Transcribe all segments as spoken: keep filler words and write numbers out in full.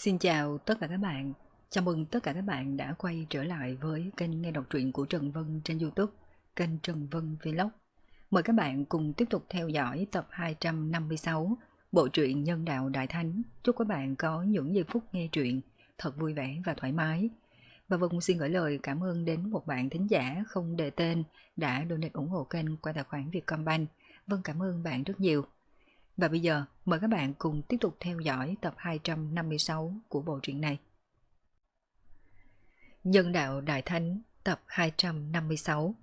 Xin chào tất cả các bạn. Chào mừng tất cả các bạn đã quay trở lại với kênh nghe đọc truyện của Trần Vân trên YouTube, kênh Trần Vân Vlog. Mời các bạn cùng tiếp tục theo dõi tập hai trăm năm mươi sáu bộ truyện Nhân đạo Đại Thánh. Chúc các bạn có những giây phút nghe truyện thật vui vẻ và thoải mái. Và Vân xin gửi lời cảm ơn đến một bạn thính giả không đề tên đã donate ủng hộ kênh qua tài khoản Vietcombank. Vân cảm ơn bạn rất nhiều. Và bây giờ, mời các bạn cùng tiếp tục theo dõi tập hai trăm năm mươi sáu của bộ truyện này. Nhân đạo Đại Thánh tập hai trăm năm mươi sáu.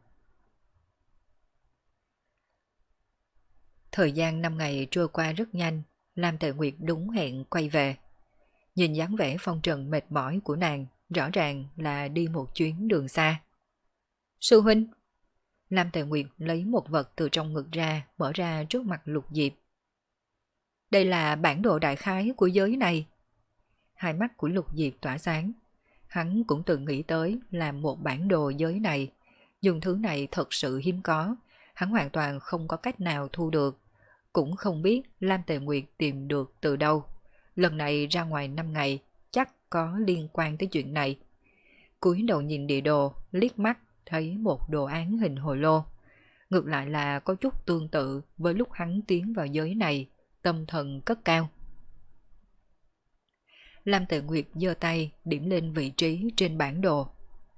Thời gian năm ngày trôi qua rất nhanh, Lam Tệ Nguyệt đúng hẹn quay về. Nhìn dáng vẻ phong trần mệt mỏi của nàng, rõ ràng là đi một chuyến đường xa. Sư huynh! Lam Tệ Nguyệt lấy một vật từ trong ngực ra, mở ra trước mặt Lục Diệp. Đây là bản đồ đại khái của giới này. Hai mắt của Lục Diệp tỏa sáng. Hắn cũng từng nghĩ tới làm một bản đồ giới này. Nhưng thứ này thật sự hiếm có. Hắn hoàn toàn không có cách nào thu được. Cũng không biết Lam Tề Nguyệt tìm được từ đâu. Lần này ra ngoài năm ngày, chắc có liên quan tới chuyện này. Cúi đầu nhìn địa đồ, liếc mắt thấy một đồ án hình hồ lô. Ngược lại là có chút tương tự với lúc hắn tiến vào giới này. Tâm thần cất cao. Lam Tề Nguyệt giơ tay điểm lên vị trí trên bản đồ.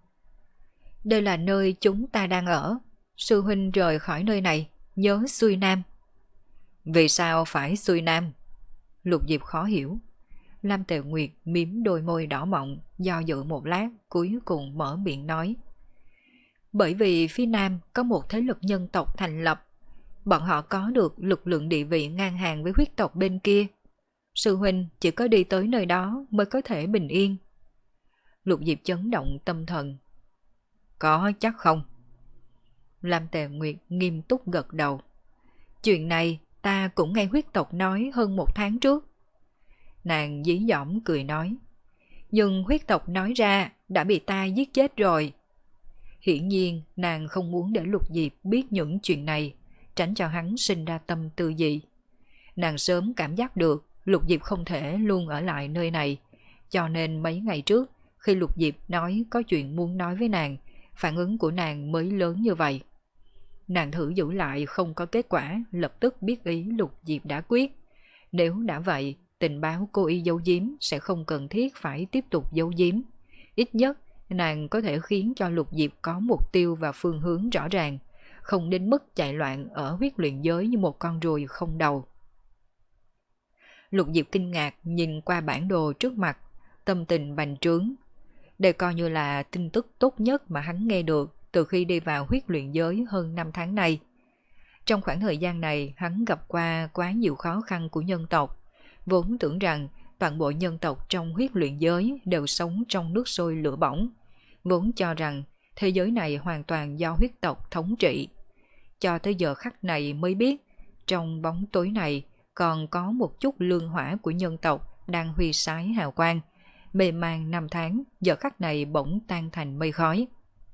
Đây là nơi chúng ta đang ở. Sư huynh rời khỏi nơi này, nhớ xuôi nam. Vì sao phải xuôi nam? Lục Diệp khó hiểu. Lam Tề Nguyệt mím đôi môi đỏ mọng, do dự một lát, cuối cùng mở miệng nói. Bởi vì phía nam có một thế lực nhân tộc thành lập. Bọn họ có được lực lượng địa vị ngang hàng với huyết tộc bên kia. Sư huynh chỉ có đi tới nơi đó mới có thể bình yên. Lục Diệp chấn động tâm thần. Có chắc không? Lam Tề Nguyệt nghiêm túc gật đầu. Chuyện này ta cũng nghe huyết tộc nói hơn một tháng trước. Nàng dí dỏm cười nói. Nhưng huyết tộc nói ra đã bị ta giết chết rồi. Hiển nhiên nàng không muốn để Lục Diệp biết những chuyện này, tránh cho hắn sinh ra tâm tư dị. Nàng sớm cảm giác được Lục Diệp không thể luôn ở lại nơi này, cho nên mấy ngày trước khi Lục Diệp nói có chuyện muốn nói với nàng, phản ứng của nàng mới lớn như vậy. Nàng thử giữ lại không có kết quả, lập tức biết ý Lục Diệp đã quyết. Nếu đã vậy, tình báo cô y giấu giếm sẽ không cần thiết phải tiếp tục giấu giếm. Ít nhất nàng có thể khiến cho Lục Diệp có mục tiêu và phương hướng rõ ràng, không đến mức chạy loạn ở huyết luyện giới như một con ruồi không đầu. Lục Diệp kinh ngạc nhìn qua bản đồ trước mặt, tâm tình bành trướng. Đây coi như là tin tức tốt nhất mà hắn nghe được từ khi đi vào huyết luyện giới hơn năm tháng nay. Trong khoảng thời gian này hắn gặp qua quá nhiều khó khăn của nhân tộc, vốn tưởng rằng toàn bộ nhân tộc trong huyết luyện giới đều sống trong nước sôi lửa bỏng, vốn cho rằng thế giới này hoàn toàn do huyết tộc thống trị. Cho tới giờ khắc này mới biết, trong bóng tối này còn có một chút lương hỏa của nhân tộc đang huy sái hào quang. Mê man năm tháng, giờ khắc này bỗng tan thành mây khói.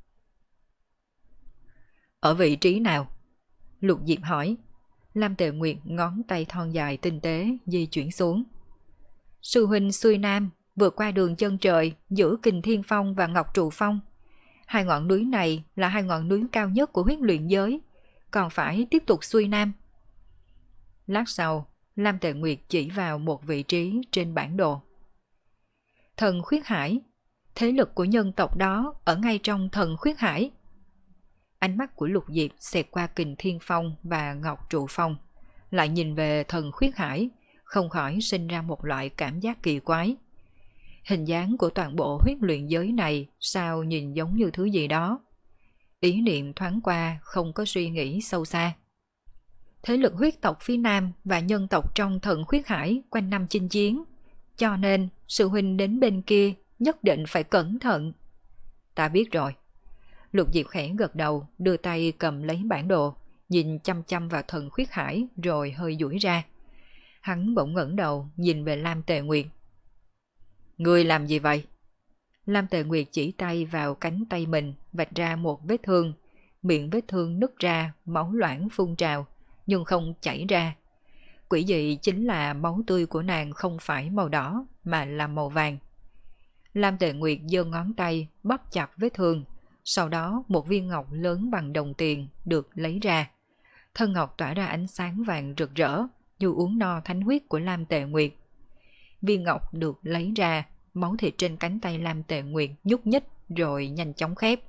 Ở vị trí nào? Lục Diệp hỏi. Lam Tề Nguyệt ngón tay thon dài tinh tế di chuyển xuống. Sư huynh xuôi nam, vượt qua đường chân trời giữa Kình Thiên Phong và Ngọc Trụ Phong. Hai ngọn núi này là hai ngọn núi cao nhất của huyết luyện giới, còn phải tiếp tục xuôi nam. Lát sau, Lam Tề Nguyệt chỉ vào một vị trí trên bản đồ. Thần Khuyết Hải, thế lực của nhân tộc đó ở ngay trong Thần Khuyết Hải. Ánh mắt của Lục Diệp xẹt qua Kình Thiên Phong và Ngọc Trụ Phong, lại nhìn về Thần Khuyết Hải, không khỏi sinh ra một loại cảm giác kỳ quái. Hình dáng của toàn bộ huyết luyện giới này sao nhìn giống như thứ gì đó. Ý niệm thoáng qua, không có suy nghĩ sâu xa. Thế lực huyết tộc phía Nam và nhân tộc trong Thần Khuyết Hải quanh năm chinh chiến, cho nên sư huynh đến bên kia nhất định phải cẩn thận. Ta biết rồi. Lục Diệp khẽ gật đầu, đưa tay cầm lấy bản đồ, nhìn chăm chăm vào Thần Khuyết Hải rồi hơi duỗi ra. Hắn bỗng ngẩng đầu nhìn về Lam Tề Nguyệt. Ngươi làm gì vậy? Lam Tề Nguyệt chỉ tay vào cánh tay mình, vạch ra một vết thương. Miệng vết thương nứt ra, máu loãng phun trào, nhưng không chảy ra. Quỷ dị chính là máu tươi của nàng không phải màu đỏ, mà là màu vàng. Lam Tệ Nguyệt giơ ngón tay bóp chặt vết thương, sau đó một viên ngọc lớn bằng đồng tiền được lấy ra. Thân ngọc tỏa ra ánh sáng vàng rực rỡ, như uống no thánh huyết của Lam Tệ Nguyệt. Viên ngọc được lấy ra, máu thịt trên cánh tay Lam Tệ Nguyệt nhúc nhích rồi nhanh chóng khép.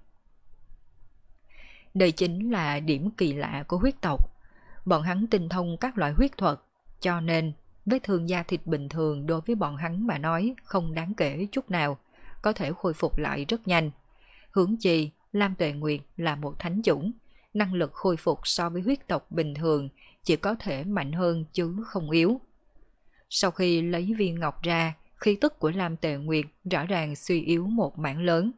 Đây chính là điểm kỳ lạ của huyết tộc. Bọn hắn tinh thông các loại huyết thuật, cho nên vết thương da thịt bình thường đối với bọn hắn mà nói không đáng kể chút nào, có thể khôi phục lại rất nhanh. Huống chi, Lam Tuệ Nguyệt là một thánh chủng, năng lực khôi phục so với huyết tộc bình thường chỉ có thể mạnh hơn chứ không yếu. Sau khi lấy viên ngọc ra, khí tức của Lam Tuệ Nguyệt rõ ràng suy yếu một mảng lớn.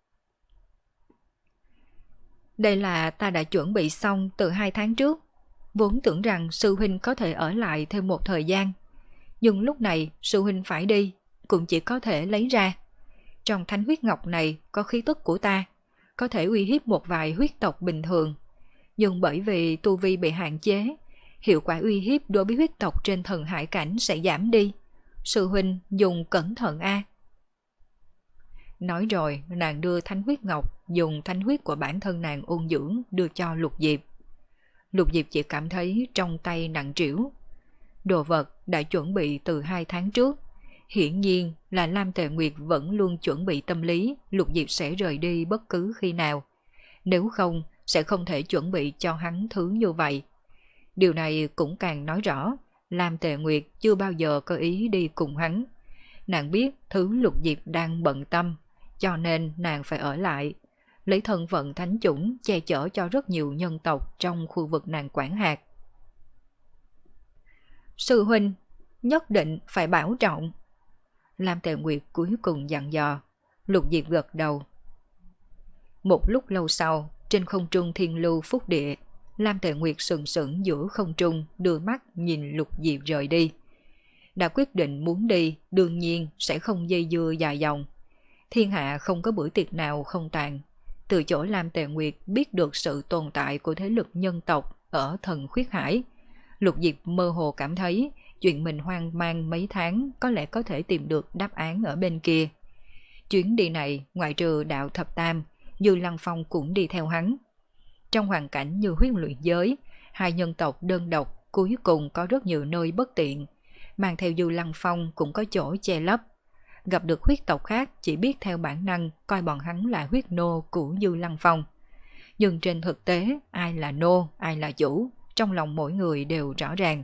Đây là ta đã chuẩn bị xong từ hai tháng trước, vốn tưởng rằng sư huynh có thể ở lại thêm một thời gian. Nhưng lúc này sư huynh phải đi, cũng chỉ có thể lấy ra. Trong thánh huyết ngọc này có khí tức của ta, có thể uy hiếp một vài huyết tộc bình thường. Nhưng bởi vì tu vi bị hạn chế, hiệu quả uy hiếp đối với huyết tộc trên thần hải cảnh sẽ giảm đi. Sư huynh dùng cẩn thận a. Nói rồi nàng đưa thánh huyết ngọc dùng thánh huyết của bản thân nàng ôn dưỡng đưa cho Lục Diệp. Lục Diệp chỉ cảm thấy trong tay nặng trĩu. Đồ vật đã chuẩn bị từ hai tháng trước. Hiển nhiên là Lam Tề Nguyệt vẫn luôn chuẩn bị tâm lý Lục Diệp sẽ rời đi bất cứ khi nào. Nếu không sẽ không thể chuẩn bị cho hắn thứ như vậy. Điều này cũng càng nói rõ Lam Tề Nguyệt chưa bao giờ có ý đi cùng hắn. Nàng biết thứ Lục Diệp đang bận tâm, cho nên nàng phải ở lại, lấy thân phận thánh chủng che chở cho rất nhiều nhân tộc trong khu vực nàng quản hạt. Sư huynh, nhất định phải bảo trọng. Lam Tề Nguyệt cuối cùng dặn dò. Lục Diệp gật đầu. Một lúc lâu sau, trên không trung thiên lưu phúc địa, Lam Tề Nguyệt sừng sững giữa không trung, đưa mắt nhìn Lục Diệp rời đi. Đã quyết định muốn đi, đương nhiên sẽ không dây dưa dài dòng. Thiên hạ không có bữa tiệc nào không tàn. Từ chỗ Lam Tề Nguyệt biết được sự tồn tại của thế lực nhân tộc ở thần khuyết hải, Lục Diệp mơ hồ cảm thấy chuyện mình hoang mang mấy tháng có lẽ có thể tìm được đáp án ở bên kia. Chuyến đi này ngoại trừ đạo thập tam, Dư Lăng Phong cũng đi theo hắn. Trong hoàn cảnh như huyết luyện giới, hai nhân tộc đơn độc cuối cùng có rất nhiều nơi bất tiện. Mang theo Dư Lăng Phong cũng có chỗ che lấp. Gặp được huyết tộc khác chỉ biết theo bản năng coi bọn hắn là huyết nô của Dư Lăng Phong. Nhưng trên thực tế ai là nô, ai là chủ, trong lòng mỗi người đều rõ ràng.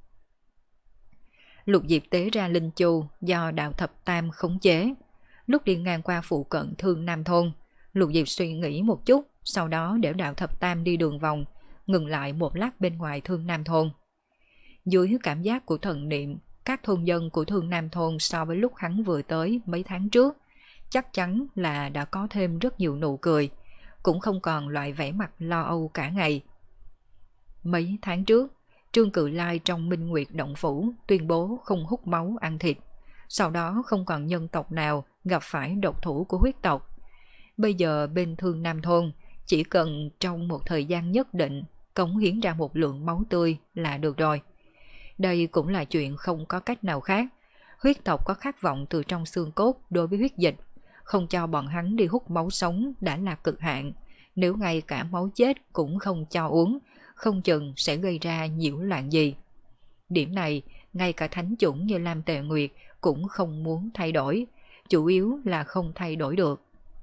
Lục Diệp tế ra linh chu do đạo thập tam khống chế. Lúc đi ngang qua phụ cận Thương Nam Thôn, Lục Diệp suy nghĩ một chút, sau đó để đạo thập tam đi đường vòng, ngừng lại một lát bên ngoài Thương Nam Thôn. Dưới cảm giác của thần niệm, các thôn dân của Thương Nam Thôn so với lúc hắn vừa tới mấy tháng trước, chắc chắn là đã có thêm rất nhiều nụ cười, cũng không còn loại vẻ mặt lo âu cả ngày. Mấy tháng trước, Trương Cự Lai trong Minh Nguyệt Động Phủ tuyên bố không hút máu ăn thịt, sau đó không còn nhân tộc nào gặp phải độc thủ của huyết tộc. Bây giờ bên Thương Nam Thôn, chỉ cần trong một thời gian nhất định cống hiến ra một lượng máu tươi là được rồi. Đây cũng là chuyện không có cách nào khác. Huyết tộc có khát vọng từ trong xương cốt đối với huyết dịch, không cho bọn hắn đi hút máu sống đã là cực hạn. Nếu ngay cả máu chết cũng không cho uống, không chừng sẽ gây ra nhiễu loạn gì. Điểm này, ngay cả thánh chủng như Lam Tề Nguyệt cũng không muốn thay đổi, chủ yếu là không thay đổi được.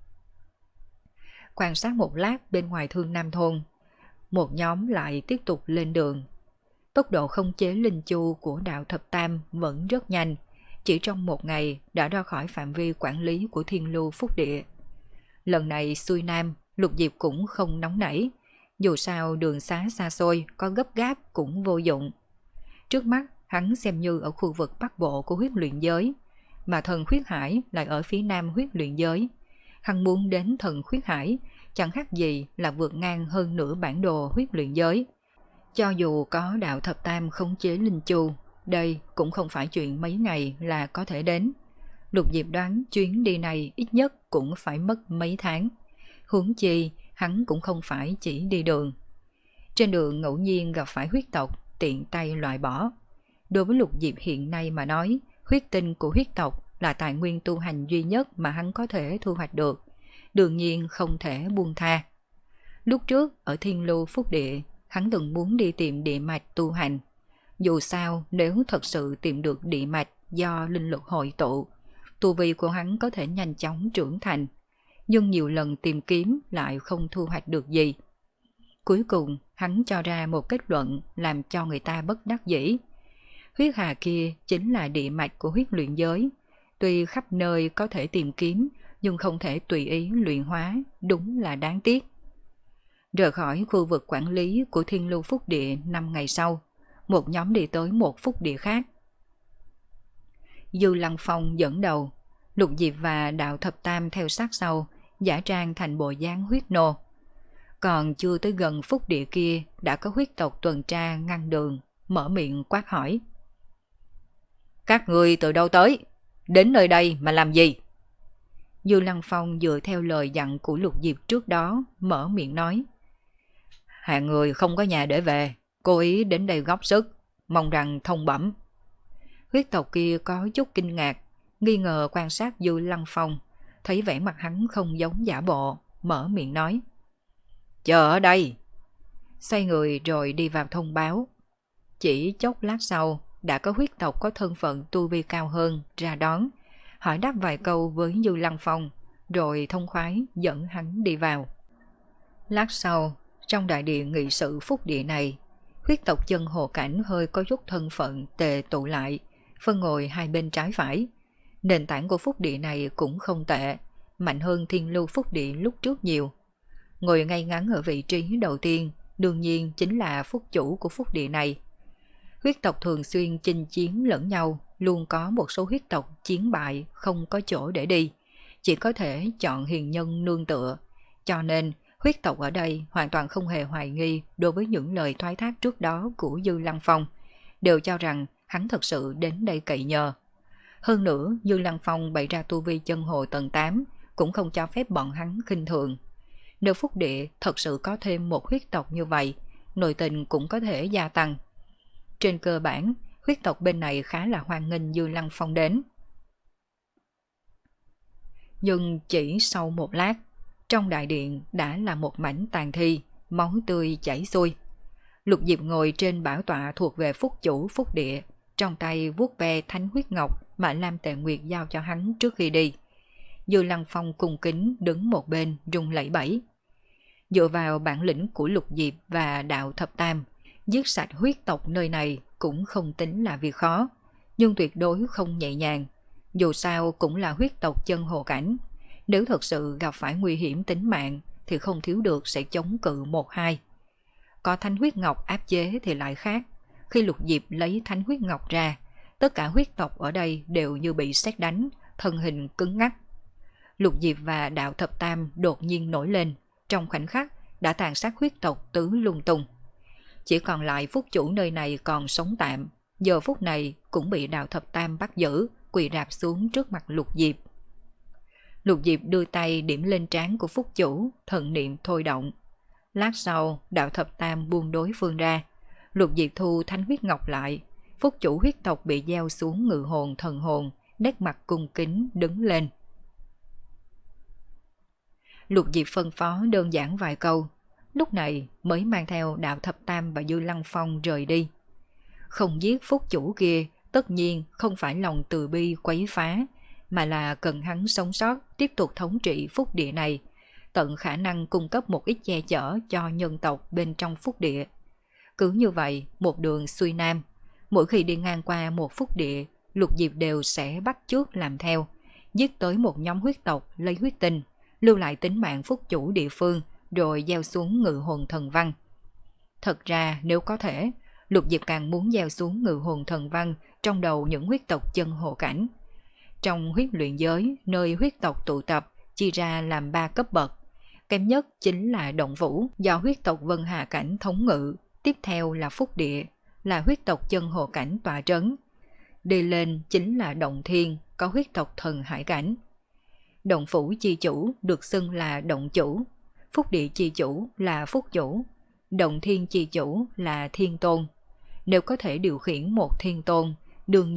Quan sát một lát bên ngoài Thương Nam Thôn, một nhóm lại tiếp tục lên đường. Tốc độ không chế linh chu của đạo thập tam vẫn rất nhanh, chỉ trong một ngày đã ra khỏi phạm vi quản lý của Thiên Lưu Phúc Địa. Lần này xuôi Nam, Lục Diệp cũng không nóng nảy, dù sao đường xá xa xôi, có gấp gáp cũng vô dụng. Trước mắt, hắn xem như ở khu vực Bắc Bộ của huyết luyện giới, mà thần huyết hải lại ở phía nam huyết luyện giới. Hắn muốn đến thần huyết hải, chẳng khác gì là vượt ngang hơn nửa bản đồ huyết luyện giới. Cho dù có đạo thập tam khống chế linh chu, đây cũng không phải chuyện mấy ngày là có thể đến. Lục Diệp đoán chuyến đi này ít nhất cũng phải mất mấy tháng. Huống chi, hắn cũng không phải chỉ đi đường. Trên đường ngẫu nhiên gặp phải huyết tộc, tiện tay loại bỏ. Đối với Lục Diệp hiện nay mà nói, huyết tinh của huyết tộc là tài nguyên tu hành duy nhất mà hắn có thể thu hoạch được, đương nhiên không thể buông tha. Lúc trước ở Thiên Lưu Phúc Địa, hắn từng muốn đi tìm địa mạch tu hành. Dù sao, nếu thật sự tìm được địa mạch do linh lực hội tụ, tu vi của hắn có thể nhanh chóng trưởng thành, nhưng nhiều lần tìm kiếm lại không thu hoạch được gì. Cuối cùng, hắn cho ra một kết luận làm cho người ta bất đắc dĩ. Huyết hà kia chính là địa mạch của huyết luyện giới, tuy khắp nơi có thể tìm kiếm, nhưng không thể tùy ý luyện hóa, đúng là đáng tiếc. Rời khỏi khu vực quản lý của Thiên Lưu Phúc Địa năm ngày sau, một nhóm đi tới một phúc địa khác. Dư Lăng Phong dẫn đầu, Lục Diệp và Đạo Thập Tam theo sát sau, giả trang thành bộ dáng huyết nô. Còn chưa tới gần phúc địa kia đã có huyết tộc tuần tra ngăn đường, mở miệng quát hỏi. Các người từ đâu tới? Đến nơi đây mà làm gì? Dư Lăng Phong dựa theo lời dặn của Lục Diệp trước đó, mở miệng nói. Hạng người không có nhà để về, cố ý đến đây góp sức, mong rằng thông bẩm. Huyết tộc kia có chút kinh ngạc, nghi ngờ quan sát Dư Lăng Phong, thấy vẻ mặt hắn không giống giả bộ, mở miệng nói. Chờ ở đây. Xoay người rồi đi vào thông báo. Chỉ chốc lát sau, đã có huyết tộc có thân phận tu vi cao hơn ra đón, hỏi đáp vài câu với Dư Lăng Phong, rồi thông khoái dẫn hắn đi vào. Lát sau, trong đại điện nghị sự phúc địa này, huyết tộc chân hồ cảnh hơi có chút thân phận tề tụ lại, phân ngồi hai bên trái phải. Nền tảng của phúc địa này cũng không tệ, mạnh hơn Thiên Lưu Phúc Địa lúc trước nhiều. Ngồi ngay ngắn ở vị trí đầu tiên, đương nhiên chính là phúc chủ của phúc địa này. Huyết tộc thường xuyên chinh chiến lẫn nhau, luôn có một số huyết tộc chiến bại không có chỗ để đi, chỉ có thể chọn hiền nhân nương tựa. Cho nên, huyết tộc ở đây hoàn toàn không hề hoài nghi đối với những lời thoái thác trước đó của Dư Lăng Phong, đều cho rằng hắn thật sự đến đây cậy nhờ. Hơn nữa, Dư Lăng Phong bày ra tu vi chân hồ tầng tám, cũng không cho phép bọn hắn khinh thường. Nếu phúc địa thật sự có thêm một huyết tộc như vậy, nội tình cũng có thể gia tăng. Trên cơ bản, huyết tộc bên này khá là hoan nghênh Dư Lăng Phong đến. Nhưng chỉ sau một lát, trong đại điện đã là một mảnh tàn thi, máu tươi chảy xuôi. Lục Diệp ngồi trên bảo tọa thuộc về phúc chủ phúc địa, trong tay vuốt ve thánh huyết ngọc mà Lam Tệ Nguyệt giao cho hắn trước khi đi. Dư Lăng Phong cung kính đứng một bên rung lẩy bẩy. Dựa vào bản lĩnh của Lục Diệp và Đạo Thập Tam, giết sạch huyết tộc nơi này cũng không tính là việc khó, nhưng tuyệt đối không nhẹ nhàng. Dù sao cũng là huyết tộc chân hồ cảnh, nếu thật sự gặp phải nguy hiểm tính mạng thì không thiếu được sẽ chống cự một hai. Có thánh huyết ngọc áp chế thì lại khác. Khi Lục Diệp lấy thánh huyết ngọc ra, tất cả huyết tộc ở đây đều như bị sét đánh, thân hình cứng ngắc. Lục Diệp và Đạo Thập Tam đột nhiên nổi lên, trong khoảnh khắc đã tàn sát huyết tộc tứ lung tung. Chỉ còn lại phúc chủ nơi này còn sống tạm, giờ phút này cũng bị Đạo Thập Tam bắt giữ, quỳ rạp xuống trước mặt Lục Diệp. Lục Diệp đưa tay điểm lên trán của phúc chủ, thần niệm thôi động. Lát sau, Đạo Thập Tam buông đối phương ra. Lục Diệp thu thánh huyết ngọc lại. Phúc chủ huyết tộc bị gieo xuống ngự hồn thần hồn, nét mặt cung kính đứng lên. Lục Diệp phân phó đơn giản vài câu, lúc này mới mang theo Đạo Thập Tam và Dư Lăng Phong rời đi. Không giết phúc chủ kia tất nhiên không phải lòng từ bi quấy phá, mà là cần hắn sống sót tiếp tục thống trị phúc địa này, tận khả năng cung cấp một ít che chở cho nhân tộc bên trong phúc địa. Cứ như vậy, một đường xuôi nam, mỗi khi đi ngang qua một phúc địa, Lục Diệp đều sẽ bắt chước làm theo, giết tới một nhóm huyết tộc lấy huyết tinh, lưu lại tính mạng phúc chủ địa phương, rồi gieo xuống ngự hồn thần văn. Thật ra nếu có thể, Lục Diệp càng muốn gieo xuống ngự hồn thần văn trong đầu những huyết tộc chân hồ cảnh. Trong huyết luyện giới, nơi huyết tộc tụ tập, chia ra làm ba cấp bậc. Kém nhất chính là động vũ, do huyết tộc Vân Hà Cảnh thống ngự. Tiếp theo là phúc địa, là huyết tộc chân hồ cảnh tọa trấn. Đi lên chính là động thiên, có huyết tộc thần hải cảnh. Động phủ chi chủ được xưng là động chủ, phúc địa chi chủ là phúc chủ, động thiên chi chủ là thiên tôn. Nếu có thể điều khiển một thiên tôn, đương nhiên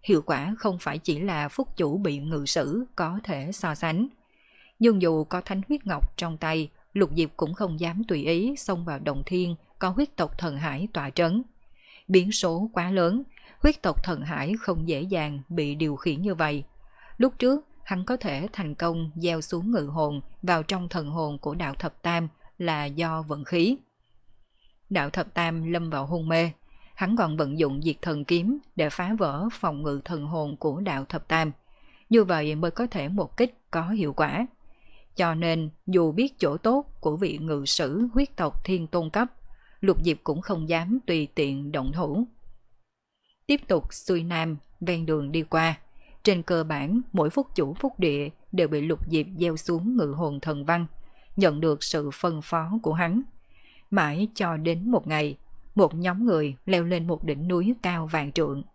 hiệu quả không phải chỉ là phúc chủ bị ngự sử có thể so sánh. Nhưng dù có thánh huyết ngọc trong tay, Lục Diệp cũng không dám tùy ý xông vào Động Thiên có huyết tộc Thần Hải tọa trấn. Biến số quá lớn, huyết tộc Thần Hải không dễ dàng bị điều khiển như vậy. Lúc trước, hắn có thể thành công gieo xuống ngự hồn vào trong thần hồn của đạo thập tam là do vận khí. Đạo thập tam lâm vào hôn mê, hắn còn vận dụng diệt thần kiếm để phá vỡ phòng ngự thần hồn của đạo thập tam. Như vậy mới có thể một kích có hiệu quả. Cho nên dù biết chỗ tốt của vị ngự sử huyết tộc thiên tôn cấp, Lục Diệp cũng không dám tùy tiện động thủ. Tiếp tục xuôi nam, ven đường đi qua. Trên cơ bản, mỗi phúc chủ phúc địa đều bị Lục Diệp gieo xuống ngự hồn thần văn, nhận được sự phân phó của hắn. Mãi cho đến một ngày, một nhóm người leo lên một đỉnh núi cao vạn trượng.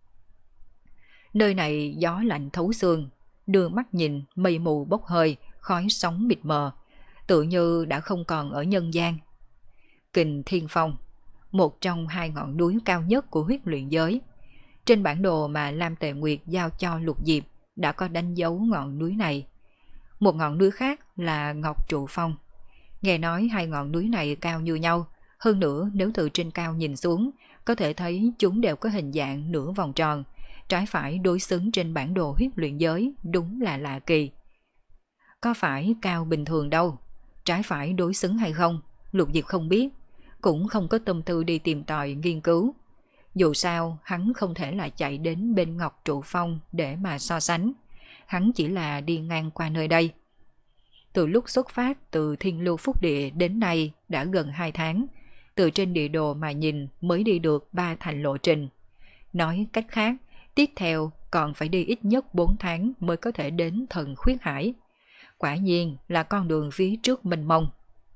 Nơi này gió lạnh thấu xương, đưa mắt nhìn mây mù bốc hơi, khói sóng mịt mờ, tự như đã không còn ở nhân gian. Kình Thiên Phong, một trong hai ngọn núi cao nhất của huyết luyện giới. Trên bản đồ mà Lam Tề Nguyệt giao cho Lục Diệp đã có đánh dấu ngọn núi này. Một ngọn núi khác là Ngọc Trụ Phong. Nghe nói hai ngọn núi này cao như nhau, hơn nữa nếu từ trên cao nhìn xuống, có thể thấy chúng đều có hình dạng nửa vòng tròn, trái phải đối xứng trên bản đồ huyết luyện giới, đúng là lạ kỳ. Có phải cao bình thường đâu, trái phải đối xứng hay không, Lục Diệp không biết, cũng không có tâm tư đi tìm tòi nghiên cứu. Dù sao, hắn không thể lại chạy đến bên Ngọc Trụ Phong để mà so sánh, hắn chỉ là đi ngang qua nơi đây. Từ lúc xuất phát từ Thiên Lưu Phúc Địa đến nay đã gần hai tháng, từ trên địa đồ mà nhìn mới đi được ba thành lộ trình. Nói cách khác, tiếp theo còn phải đi ít nhất bốn tháng mới có thể đến Thần Khuyết Hải. Quả nhiên là con đường phía trước mênh mông.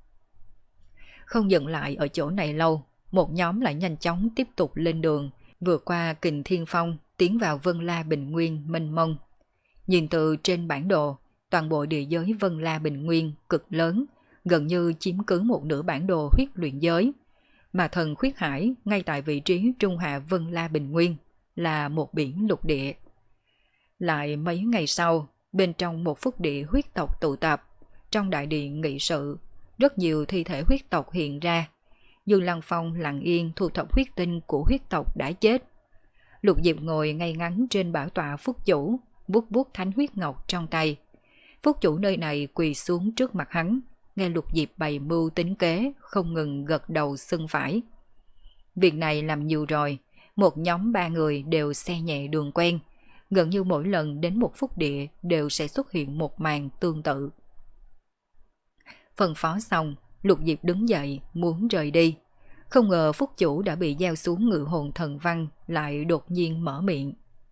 Không dừng lại ở chỗ này lâu, một nhóm lại nhanh chóng tiếp tục lên đường, vượt qua Kình Thiên Phong, tiến vào Vân La Bình Nguyên mênh mông. Nhìn từ trên bản đồ, toàn bộ địa giới Vân La Bình Nguyên cực lớn, gần như chiếm cứ một nửa bản đồ huyết luyện giới. Mà Thần Khuyết Hải ngay tại vị trí trung hạ Vân La Bình Nguyên là một biển lục địa. Lại mấy ngày sau, bên trong một phúc địa huyết tộc tụ tập, trong đại điện nghị sự, rất nhiều thi thể huyết tộc hiện ra. Dương Lăng Phong lặng yên thu thập huyết tinh của huyết tộc đã chết. Lục Diệp ngồi ngay ngắn trên bảo tọa phúc chủ, vuốt vuốt thánh huyết ngọc trong tay. Phúc chủ nơi này quỳ xuống trước mặt hắn, nghe Lục Diệp bày mưu tính kế, không ngừng gật đầu xưng phải. Việc này làm nhiều rồi, một nhóm ba người đều xe nhẹ đường quen, gần như mỗi lần đến một phúc địa đều sẽ xuất hiện một màn tương tự. Phân phó xong, Lục Diệp đứng dậy muốn rời đi. Không ngờ phúc chủ đã bị gieo xuống ngự hồn thần văn lại đột nhiên mở miệng.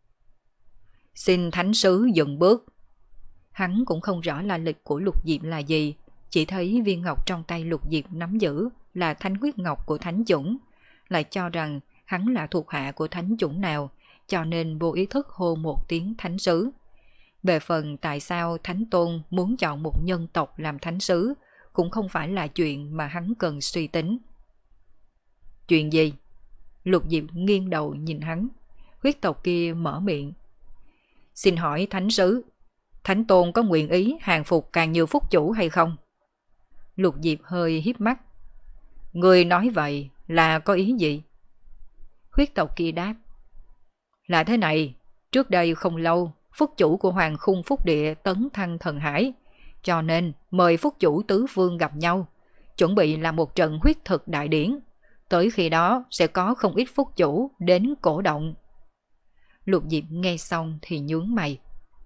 Xin thánh sứ dừng bước. Hắn cũng không rõ là lịch của Lục Diệp là gì, chỉ thấy viên ngọc trong tay Lục Diệp nắm giữ là thánh huyết ngọc của thánh chủng, lại cho rằng hắn là thuộc hạ của thánh chủng nào, cho nên vô ý thức hô một tiếng thánh sứ. Về phần tại sao thánh tôn muốn chọn một nhân tộc làm thánh sứ, cũng không phải là chuyện mà hắn cần suy tính. Chuyện gì? Lục Diệp nghiêng đầu nhìn hắn. Huyết tộc kia mở miệng. Xin hỏi thánh sứ, thánh tôn có nguyện ý hàng phục càng nhiều phúc chủ hay không? Lục Diệp hơi híp mắt. Người nói vậy là có ý gì? Huyết tộc kia đáp. Là thế này, trước đây không lâu, phúc chủ của Hoàng Khung Phúc Địa tấn thăng thần hải, cho nên mời phúc chủ tứ phương gặp nhau, chuẩn bị làm một trận huyết thực đại điển. Tới khi đó sẽ có không ít phúc chủ đến cổ động. Lục Diệp nghe xong thì nhướng mày.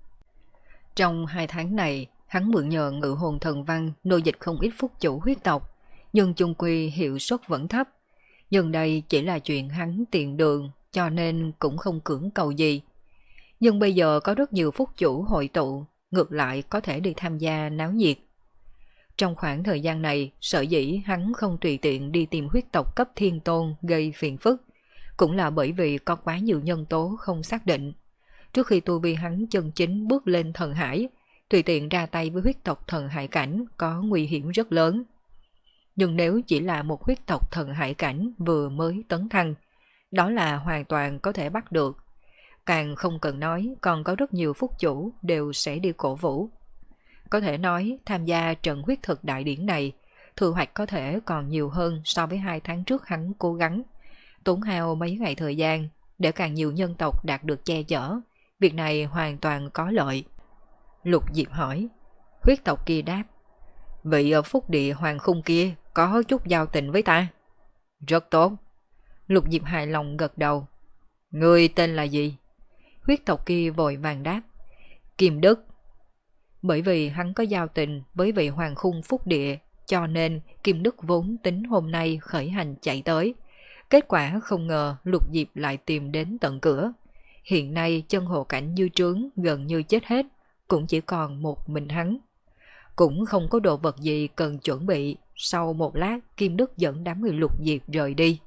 Trong hai tháng này, hắn mượn nhờ ngự hồn thần văn nô dịch không ít phúc chủ huyết tộc, nhưng chung quy hiệu suất vẫn thấp. Nhưng đây chỉ là chuyện hắn tiện đường, cho nên cũng không cưỡng cầu gì. Nhưng bây giờ có rất nhiều phúc chủ hội tụ, ngược lại có thể đi tham gia náo nhiệt. Trong khoảng thời gian này, sở dĩ hắn không tùy tiện đi tìm huyết tộc cấp thiên tôn gây phiền phức, cũng là bởi vì có quá nhiều nhân tố không xác định. Trước khi tu vi hắn chân chính bước lên thần hải, tùy tiện ra tay với huyết tộc thần hải cảnh có nguy hiểm rất lớn. Nhưng nếu chỉ là một huyết tộc thần hải cảnh vừa mới tấn thăng, đó là hoàn toàn có thể bắt được. Càng không cần nói, còn có rất nhiều phúc chủ đều sẽ đi cổ vũ. Có thể nói tham gia trận huyết thực đại điển này, thu hoạch có thể còn nhiều hơn so với hai tháng trước hắn cố gắng. Tốn hao mấy ngày thời gian để càng nhiều nhân tộc đạt được che chở, việc này hoàn toàn có lợi. Lục Diệp hỏi. Huyết tộc kia đáp. Vị ở phúc địa hoàng khung kia có chút giao tình với ta. Rất tốt. Lục Diệp hài lòng gật đầu. Người tên là gì? Huyết tộc kia vội vàng đáp. Kim Đức. Bởi vì hắn có giao tình với vị hoàng khung phúc địa, cho nên Kim Đức vốn tính hôm nay khởi hành chạy tới. Kết quả không ngờ Lục Diệp lại tìm đến tận cửa. Hiện nay chân hộ cảnh dư trướng gần như chết hết, cũng chỉ còn một mình hắn. Cũng không có đồ vật gì cần chuẩn bị. Sau một lát, Kim Đức dẫn đám người Lục Diệp rời đi.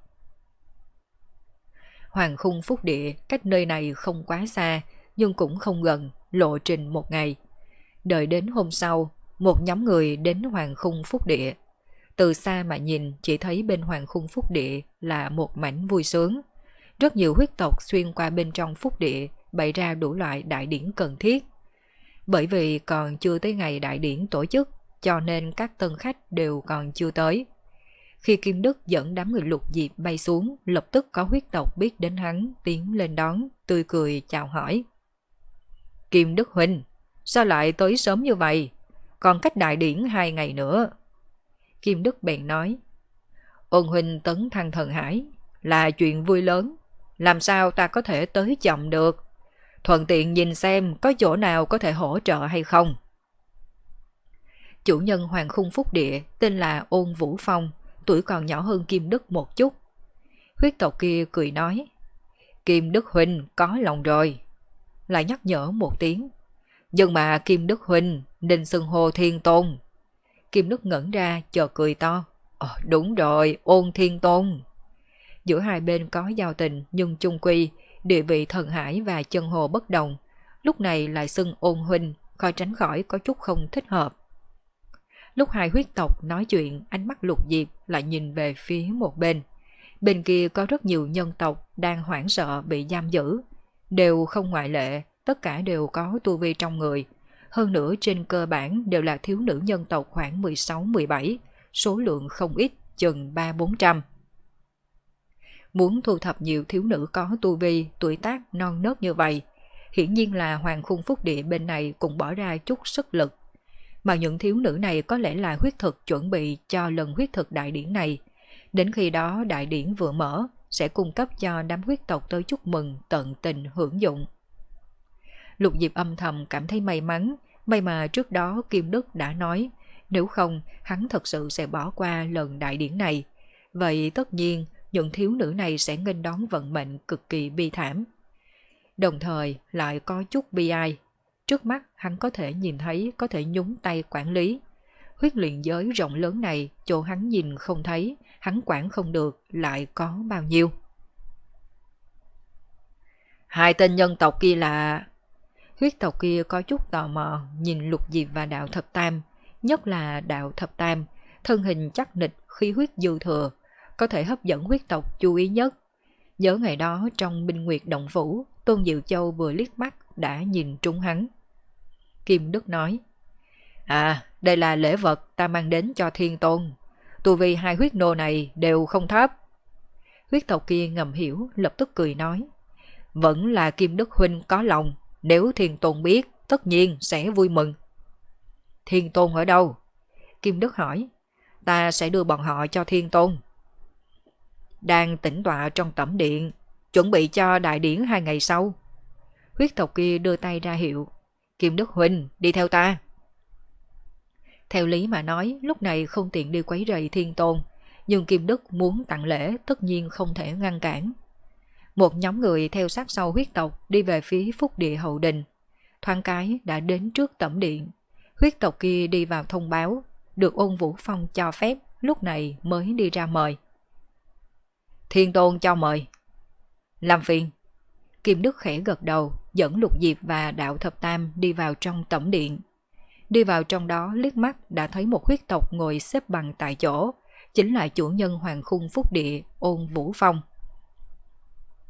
Hoàng khung phúc địa cách nơi này không quá xa, nhưng cũng không gần, lộ trình một ngày. Đợi đến hôm sau, một nhóm người đến Hoàng khung phúc địa. Từ xa mà nhìn chỉ thấy bên Hoàng khung phúc địa là một mảnh vui sướng. Rất nhiều huyết tộc xuyên qua bên trong phúc địa, bày ra đủ loại đại điển cần thiết. Bởi vì còn chưa tới ngày đại điển tổ chức, cho nên các tân khách đều còn chưa tới. Khi Kim Đức dẫn đám người Lục Diệp bay xuống, lập tức có huyết tộc biết đến hắn, tiến lên đón, tươi cười chào hỏi. Kim Đức huynh, sao lại tới sớm như vậy? Còn cách đại điển hai ngày nữa. Kim Đức bèn nói. Ôn huynh tấn thăng thần hải, là chuyện vui lớn. Làm sao ta có thể tới chậm được? Thuận tiện nhìn xem có chỗ nào có thể hỗ trợ hay không. Chủ nhân Hoàng khung phúc địa tên là Ôn Vũ Phong, tuổi còn nhỏ hơn Kim Đức một chút. Huyết tộc kia cười nói. Kim Đức huynh có lòng rồi. Lại nhắc nhở một tiếng. Nhưng mà Kim Đức huynh nên xưng hô Thiên Tôn. Kim Đức ngẩn ra chợt cười to. Ờ, đúng rồi, Ôn Thiên Tôn. Giữa hai bên có giao tình nhưng chung quy, địa vị thần hải và chân hồ bất đồng. Lúc này lại xưng Ôn huynh, khó tránh khỏi có chút không thích hợp. Lúc hai huyết tộc nói chuyện, ánh mắt Lục Diệp lại nhìn về phía một bên. Bên kia có rất nhiều nhân tộc đang hoảng sợ bị giam giữ. Đều không ngoại lệ, tất cả đều có tu vi trong người. Hơn nữa trên cơ bản đều là thiếu nữ nhân tộc khoảng mười sáu mười bảy, số lượng không ít, chừng ba bốn trăm. Muốn thu thập nhiều thiếu nữ có tu vi, tuổi tác non nớt như vậy, hiển nhiên là Hoàng khung phúc địa bên này cũng bỏ ra chút sức lực. Mà những thiếu nữ này có lẽ là huyết thực chuẩn bị cho lần huyết thực đại điển này. Đến khi đó đại điển vừa mở, sẽ cung cấp cho đám huyết tộc tới chúc mừng tận tình hưởng dụng. Lục Diệp âm thầm cảm thấy may mắn, may mà trước đó Kim Đức đã nói, nếu không hắn thật sự sẽ bỏ qua lần đại điển này. Vậy tất nhiên những thiếu nữ này sẽ nghênh đón vận mệnh cực kỳ bi thảm. Đồng thời lại có chút bi ai. Trước mắt hắn có thể nhìn thấy, có thể nhúng tay quản lý. Huyết luyện giới rộng lớn này, chỗ hắn nhìn không thấy, hắn quản không được, lại có bao nhiêu. Hai tên nhân tộc kia là... Huyết tộc kia có chút tò mò, nhìn Lục Diệp và đạo thập tam, nhất là đạo thập tam, thân hình chắc nịch, khí huyết dư thừa, có thể hấp dẫn huyết tộc chú ý nhất. Nhớ ngày đó trong Minh Nguyệt Động Phủ, Tôn Diệu Châu vừa liếc mắt đã nhìn trúng hắn. Kim Đức nói. À, đây là lễ vật ta mang đến cho Thiên Tôn. Tu vi hai huyết nô này đều không thấp. Huyết tộc kia ngầm hiểu, lập tức cười nói. Vẫn là Kim Đức huynh có lòng, nếu Thiên Tôn biết, tất nhiên sẽ vui mừng. Thiên Tôn ở đâu? Kim Đức hỏi. Ta sẽ đưa bọn họ cho Thiên Tôn. Đang tĩnh tọa trong tẩm điện, chuẩn bị cho đại điển hai ngày sau. Huyết tộc kia đưa tay ra hiệu. Kim Đức huynh, đi theo ta. Theo lý mà nói, lúc này không tiện đi quấy rầy Thiên Tôn, nhưng Kim Đức muốn tặng lễ tất nhiên không thể ngăn cản. Một nhóm người theo sát sau huyết tộc đi về phía Phúc Địa Hậu Đình. Thoáng cái đã đến trước tẩm điện. Huyết tộc kia đi vào thông báo, được Ôn Vũ Phong cho phép, lúc này mới đi ra mời. Thiên Tôn cho mời. Làm phiền. Kim Đức khẽ gật đầu, dẫn Lục Diệp và đạo thập tam đi vào trong tẩm điện. Đi vào trong đó liếc mắt đã thấy một huyết tộc ngồi xếp bằng tại chỗ, chính là chủ nhân Hoàng khung Phúc Địa Ôn Vũ Phong.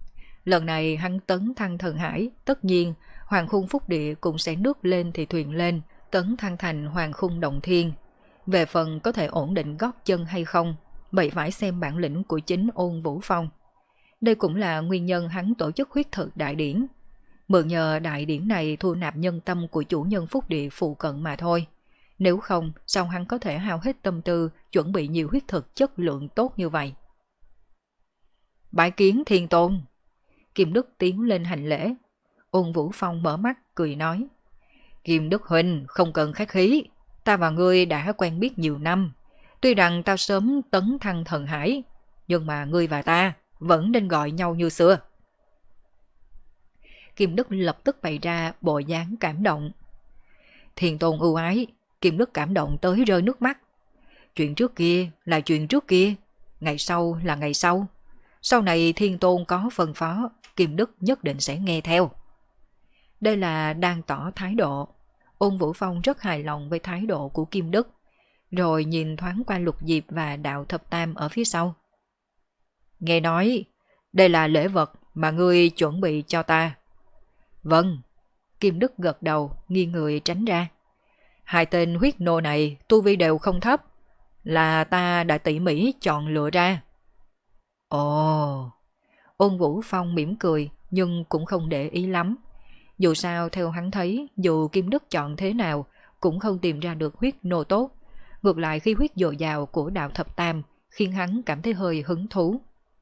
Lần này hắn tấn thăng thần hải, tất nhiên hoàng khung phúc địa cũng sẽ nước lên thì thuyền lên, tấn thăng thành hoàng khung động thiên. Về phần có thể ổn định gót chân hay không, vậy phải xem bản lĩnh của chính Ôn Vũ Phong. Đây cũng là nguyên nhân hắn tổ chức huyết thực đại điển. Mượn nhờ đại điển này thu nạp nhân tâm của chủ nhân phúc địa phụ cận mà thôi. Nếu không, sao hắn có thể hao hết tâm tư chuẩn bị nhiều huyết thực chất lượng tốt như vậy? Bái kiến Thiên Tôn. Kim Đức tiến lên hành lễ. Ôn Vũ Phong mở mắt cười nói: Kim Đức huynh không cần khách khí, ta và ngươi đã quen biết nhiều năm. Tuy rằng ta sớm tấn thăng thần hải, nhưng mà ngươi và ta vẫn nên gọi nhau như xưa. Kim Đức lập tức bày ra bộ dáng cảm động. Thiên Tôn ưu ái, Kim Đức cảm động tới rơi nước mắt. Chuyện trước kia là chuyện trước kia, ngày sau là ngày sau. Sau này Thiên Tôn có phân phó, Kim Đức nhất định sẽ nghe theo. Đây là đang tỏ thái độ. Ôn Vũ Phong rất hài lòng với thái độ của Kim Đức, rồi nhìn thoáng qua Lục Diệp và Đạo Thập Tam ở phía sau. Nghe nói, đây là lễ vật mà ngươi chuẩn bị cho ta. Vâng, Kim Đức gật đầu, nghiêng người tránh ra. Hai tên huyết nô này tu vi đều không thấp, là ta đã tỉ mỉ chọn lựa ra. Ồ, Ôn Vũ Phong mỉm cười nhưng cũng không để ý lắm. Dù sao theo hắn thấy, dù Kim Đức chọn thế nào cũng không tìm ra được huyết nô tốt. Ngược lại khi huyết dồi dào của Đạo Thập Tam khiến hắn cảm thấy hơi hứng thú.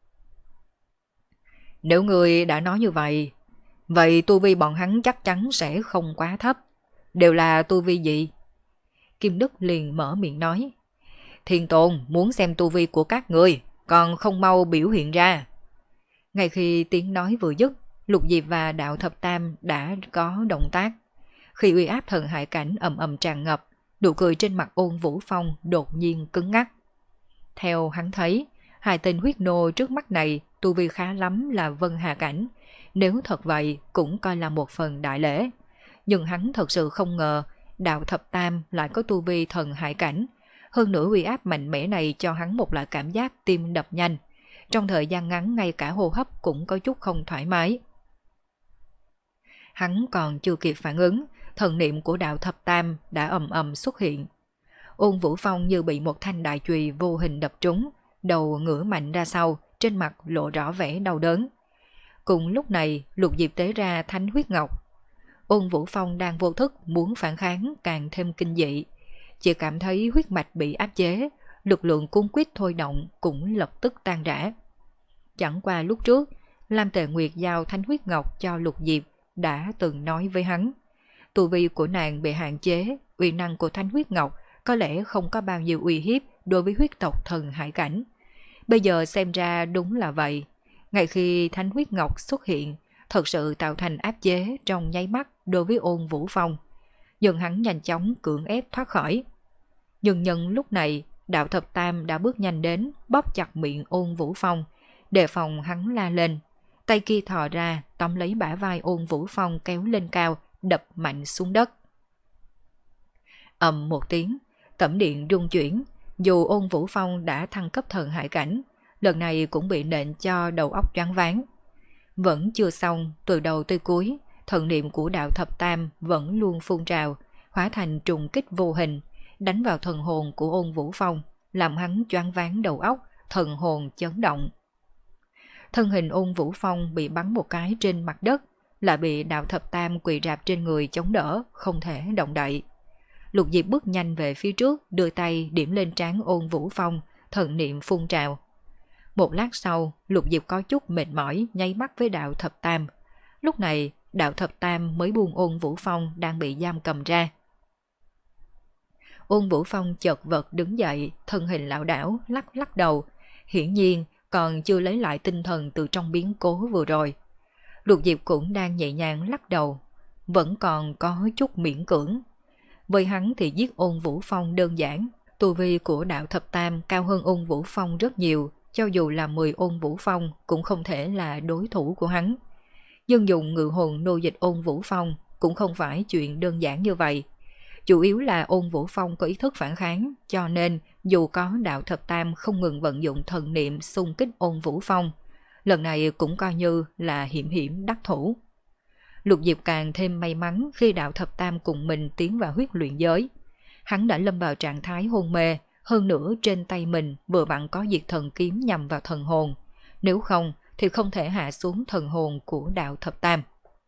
Nếu người đã nói như vậy, vậy tu vi bọn hắn chắc chắn sẽ không quá thấp. Đều là tu vi gì? Kim Đức liền mở miệng nói. Thiên Tôn muốn xem tu vi của các người, còn không mau biểu hiện ra. Ngay khi tiếng nói vừa dứt, Lục Diệp và Đạo Thập Tam đã có động tác. Khi uy áp thần hải cảnh ầm ầm tràn ngập, nụ cười trên mặt Ôn Vũ Phong đột nhiên cứng ngắc. Theo hắn thấy, hai tên huyết nô trước mắt này tu vi khá lắm là Vân Hà cảnh. Nếu thật vậy cũng coi là một phần đại lễ. Nhưng hắn thật sự không ngờ Đạo Thập Tam lại có tu vi thần hải cảnh. Hơn nữa uy áp mạnh mẽ này cho hắn một loại cảm giác tim đập nhanh. Trong thời gian ngắn ngay cả hô hấp cũng có chút không thoải mái. Hắn còn chưa kịp phản ứng, thần niệm của Đạo Thập Tam đã ầm ầm xuất hiện. Ôn Vũ Phong như bị một thanh đại chùy vô hình đập trúng, đầu ngửa mạnh ra sau, trên mặt lộ rõ vẻ đau đớn. Cùng lúc này, Lục Diệp tế ra thánh huyết ngọc. Ôn Vũ Phong đang vô thức muốn phản kháng càng thêm kinh dị. Chỉ cảm thấy huyết mạch bị áp chế, lực lượng cung quyết thôi động cũng lập tức tan rã. Chẳng qua lúc trước, Lam Tề Nguyệt giao thánh huyết ngọc cho Lục Diệp đã từng nói với hắn. Tu vi của nàng bị hạn chế, uy năng của thánh huyết ngọc có lẽ không có bao nhiêu uy hiếp đối với huyết tộc thần hải cảnh. Bây giờ xem ra đúng là vậy. Ngay khi thánh huyết ngọc xuất hiện, thật sự tạo thành áp chế trong nháy mắt đối với Ôn Vũ Phong. Nhưng hắn nhanh chóng cưỡng ép thoát khỏi. Nhưng nhân lúc này, Đạo Thập Tam đã bước nhanh đến, bóp chặt miệng Ôn Vũ Phong, đề phòng hắn la lên. Tay kia thò ra, tóm lấy bả vai Ôn Vũ Phong kéo lên cao, đập mạnh xuống đất. Ầm một tiếng, tẩm điện rung chuyển. Dù Ôn Vũ Phong đã thăng cấp thần hải cảnh, lần này cũng bị nện cho đầu óc choáng váng. Vẫn chưa xong, từ đầu tới cuối, thần niệm của Đạo Thập Tam vẫn luôn phun trào, hóa thành trùng kích vô hình, đánh vào thần hồn của Ôn Vũ Phong, làm hắn choáng váng đầu óc, thần hồn chấn động. Thân hình Ôn Vũ Phong bị bắn một cái trên mặt đất, lại bị Đạo Thập Tam quỳ rạp trên người chống đỡ, không thể động đậy. Lục Diệp bước nhanh về phía trước, đưa tay điểm lên trán Ôn Vũ Phong, thần niệm phun trào. Một lát sau, Lục Diệp có chút mệt mỏi nháy mắt với Đạo Thập Tam. Lúc này, Đạo Thập Tam mới buông Ôn Vũ Phong đang bị giam cầm ra. Ôn Vũ Phong chợt vật đứng dậy, thân hình lảo đảo, lắc lắc đầu, hiển nhiên còn chưa lấy lại tinh thần từ trong biến cố vừa rồi. Lục Diệp cũng đang nhẹ nhàng lắc đầu, vẫn còn có chút miễn cưỡng. Với hắn thì giết Ôn Vũ Phong đơn giản, tu vi của Đạo Thập Tam cao hơn Ôn Vũ Phong rất nhiều, cho dù là mười Ôn Vũ Phong cũng không thể là đối thủ của hắn. Nhưng dùng ngự hồn nô dịch Ôn Vũ Phong cũng không phải chuyện đơn giản như vậy. Chủ yếu là Ôn Vũ Phong có ý thức phản kháng, cho nên dù có Đạo Thập Tam không ngừng vận dụng thần niệm xung kích Ôn Vũ Phong, Lần này cũng coi như là hiểm hiểm đắc thủ. Lục Diệp càng thêm may mắn khi đạo thập tam cùng mình tiến vào huyết luyện giới. Hắn đã lâm vào trạng thái hôn mê, hơn nữa trên tay mình vừa vặn có diệt thần kiếm nhằm vào thần hồn. Nếu không thì không thể hạ xuống thần hồn của đạo thập tam.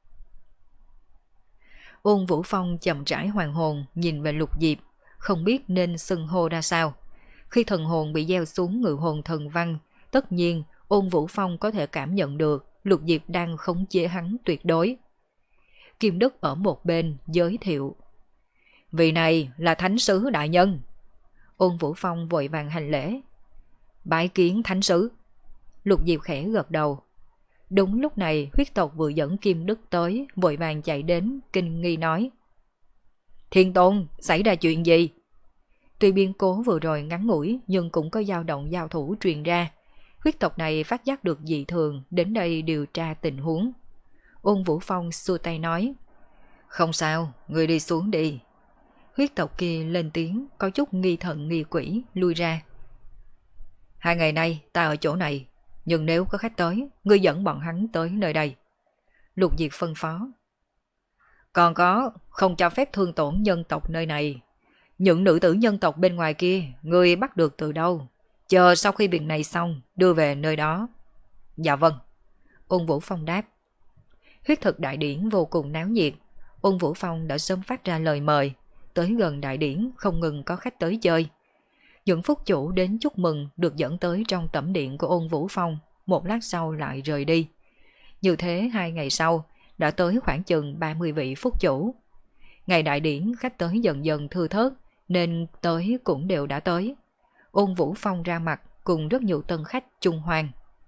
Ôn Vũ Phong chậm rãi hoàn hồn nhìn về Lục Diệp, không biết nên xưng hô ra sao. Khi thần hồn bị gieo xuống ngự hồn thần văn, tất nhiên Ôn Vũ Phong có thể cảm nhận được Lục Diệp đang khống chế hắn tuyệt đối. Kim Đức ở một bên giới thiệu. Vị này là Thánh Sứ Đại Nhân. Ôn Vũ Phong vội vàng hành lễ. Bái kiến Thánh Sứ. Lục Diệp khẽ gật đầu. Đúng lúc này huyết tộc vừa dẫn Kim Đức tới, vội vàng chạy đến kinh nghi nói. Thiên Tôn, xảy ra chuyện gì? Tuy biến cố vừa rồi ngắn ngủi nhưng cũng có dao động giao thủ truyền ra. Huyết tộc này phát giác được dị thường, đến đây điều tra tình huống. Ôn Vũ Phong xua tay nói. Không sao, người đi xuống đi. Huyết tộc kia lên tiếng, có chút nghi thần nghi quỷ, lui ra. Hai ngày nay ta ở chỗ này, nhưng nếu có khách tới, ngươi dẫn bọn hắn tới nơi đây. Lục Diệp phân phó. Còn có, không cho phép thương tổn nhân tộc nơi này. Những nữ tử nhân tộc bên ngoài kia, ngươi bắt được từ đâu? Chờ sau khi việc này xong, đưa về nơi đó. Dạ vâng. Ôn Vũ Phong đáp. Huyết thực đại điển vô cùng náo nhiệt. Ôn Vũ Phong đã sớm phát ra lời mời. Tới gần đại điển không ngừng có khách tới chơi. Những phúc chủ đến chúc mừng được dẫn tới trong tẩm điện của Ôn Vũ Phong, một lát sau lại rời đi. Như thế hai ngày sau, đã tới khoảng chừng ba mươi vị phúc chủ. Ngày đại điển khách tới dần dần thưa thớt, nên tới cũng đều đã tới. Ôn Vũ Phong ra mặt cùng rất nhiều tân khách chung hoan.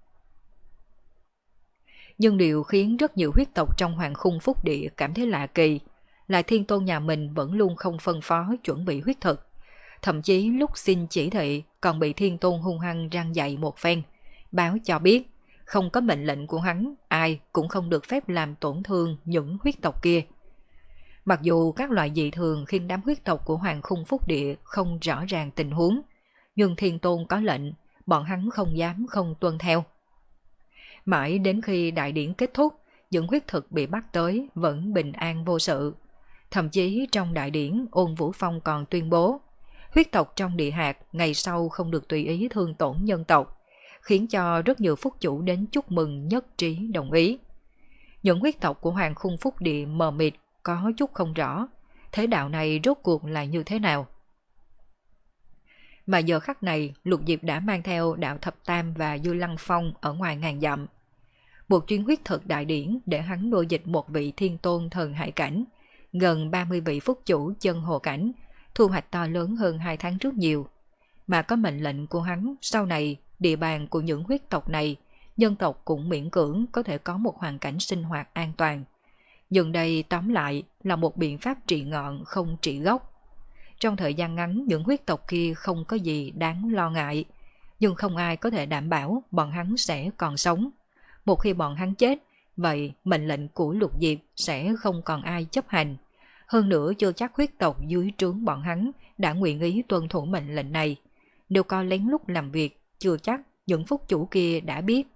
Nhưng điều khiến rất nhiều huyết tộc trong hoàng khung phúc địa cảm thấy lạ kỳ là Thiên Tôn nhà mình vẫn luôn không phân phó chuẩn bị huyết thực. Thậm chí lúc xin chỉ thị còn bị Thiên Tôn hung hăng răng dạy một phen, báo cho biết không có mệnh lệnh của hắn, ai cũng không được phép làm tổn thương những huyết tộc kia. Mặc dù các loại dị thường khiến đám huyết tộc của Hoàng Khung Phúc Địa không rõ ràng tình huống, nhưng Thiên Tôn có lệnh, bọn hắn không dám không tuân theo. Mãi đến khi đại điển kết thúc, những huyết thực bị bắt tới vẫn bình an vô sự. Thậm chí trong đại điển, Ôn Vũ Phong còn tuyên bố, huyết tộc trong địa hạt ngày sau không được tùy ý thương tổn nhân tộc, khiến cho rất nhiều phúc chủ đến chúc mừng nhất trí đồng ý. Những huyết tộc của Hoàng Khung Phúc Địa mờ mịt, có chút không rõ, thế đạo này rốt cuộc là như thế nào. Mà giờ khắc này, Lục Diệp đã mang theo đạo Thập Tam và Dư Lăng Phong ở ngoài ngàn dặm. Một chuyến huyết thực đại điển để hắn đôi dịch một vị thiên tôn thần hải cảnh, gần ba mươi vị phúc chủ chân hồ cảnh, thu hoạch to lớn hơn hai tháng trước nhiều. Mà có mệnh lệnh của hắn, sau này địa bàn của những huyết tộc này, nhân tộc cũng miễn cưỡng có thể có một hoàn cảnh sinh hoạt an toàn. Nhưng đây tóm lại là một biện pháp trị ngọn không trị gốc. Trong thời gian ngắn những huyết tộc kia không có gì đáng lo ngại, nhưng không ai có thể đảm bảo bọn hắn sẽ còn sống. Một khi bọn hắn chết, vậy mệnh lệnh của Lục Diệp sẽ không còn ai chấp hành. Hơn nữa chưa chắc huyết tộc dưới trướng bọn hắn đã nguyện ý tuân thủ mệnh lệnh này. Nếu có lén lút làm việc, chưa chắc những phúc chủ kia đã biết.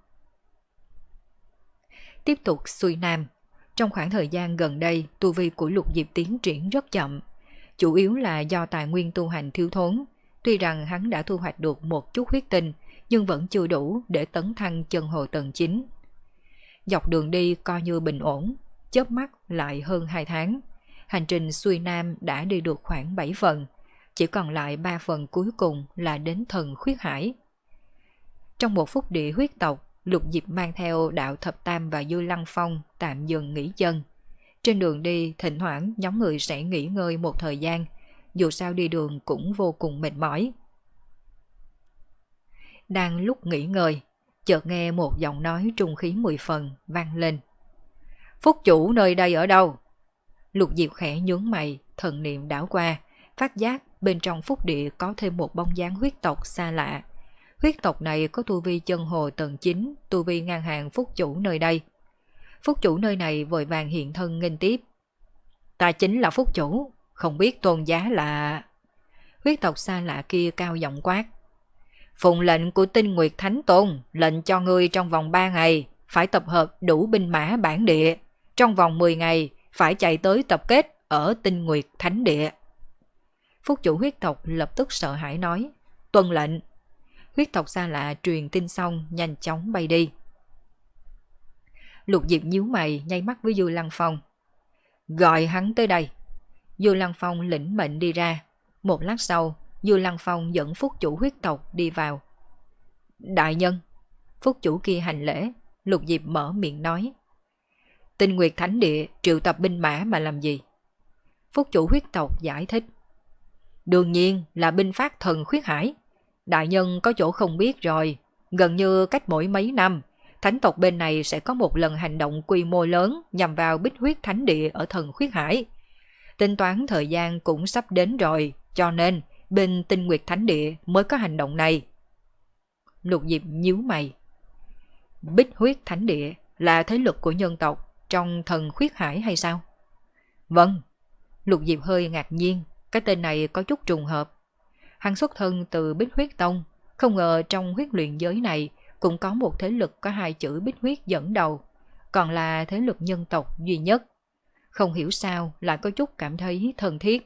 Tiếp tục xuôi nam. Trong khoảng thời gian gần đây, tu vi của Lục Diệp tiến triển rất chậm. Chủ yếu là do tài nguyên tu hành thiếu thốn. Tuy rằng hắn đã thu hoạch được một chút huyết tinh, nhưng vẫn chưa đủ để tấn thăng chân hồ tầng chín. Dọc đường đi coi như bình ổn, chớp mắt lại hơn hai tháng. Hành trình xuôi nam đã đi được khoảng bảy phần, chỉ còn lại ba phần cuối cùng là đến thần khuyết hải. Trong một phút địa huyết tộc, Lục Diệp mang theo đạo Thập Tam và Dư Lăng Phong tạm dừng nghỉ chân. Trên đường đi, thỉnh thoảng nhóm người sẽ nghỉ ngơi một thời gian, dù sao đi đường cũng vô cùng mệt mỏi. Đang lúc nghỉ ngơi, chợt nghe một giọng nói trung khí mười phần vang lên. Phúc chủ nơi đây ở đâu? Lục Diệp khẽ nhướng mày, thần niệm đảo qua, phát giác bên trong phúc địa có thêm một bóng dáng huyết tộc xa lạ. Huyết tộc này có tu vi chân hồ tầng chín, tu vi ngang hàng phúc chủ nơi đây. Phúc chủ nơi này vội vàng hiện thân nghênh tiếp. Ta chính là phúc chủ, không biết tôn giá là... Huyết tộc xa lạ kia cao giọng quát. Phụng lệnh của Tinh Nguyệt Thánh Tôn, lệnh cho ngươi trong vòng ba ngày phải tập hợp đủ binh mã bản địa, trong vòng mười ngày phải chạy tới tập kết ở Tinh Nguyệt Thánh Địa. Phúc chủ huyết tộc lập tức sợ hãi nói, tuân lệnh. Huyết tộc xa lạ truyền tin xong nhanh chóng bay đi. Lục Diệp nhíu mày nháy mắt với Dư Lăng Phong. Gọi hắn tới đây. Dư Lăng Phong lĩnh mệnh đi ra. Một lát sau, Dư Lăng Phong dẫn phúc chủ huyết tộc đi vào. Đại nhân. Phúc chủ kia hành lễ. Lục Diệp mở miệng nói, Tinh Nguyệt Thánh Địa triệu tập binh mã mà làm gì? Phúc chủ huyết tộc giải thích, đương nhiên là binh phát thần khuyết hải. Đại nhân có chỗ không biết rồi, gần như cách mỗi mấy năm, thánh tộc bên này sẽ có một lần hành động quy mô lớn nhằm vào Bích Huyết Thánh Địa ở thần khuyết hải. Tính toán thời gian cũng sắp đến rồi, cho nên bên Tinh Nguyệt Thánh Địa mới có hành động này. Lục Diệp nhíu mày. Bích Huyết Thánh Địa là thế lực của nhân tộc trong thần khuyết hải hay sao? Vâng. Lục Diệp hơi ngạc nhiên, cái tên này có chút trùng hợp. Hắn xuất thân từ Bích Huyết Tông, không ngờ trong huyết luyện giới này cũng có một thế lực có hai chữ Bích Huyết dẫn đầu, còn là thế lực nhân tộc duy nhất. Không hiểu sao lại có chút cảm thấy thân thiết.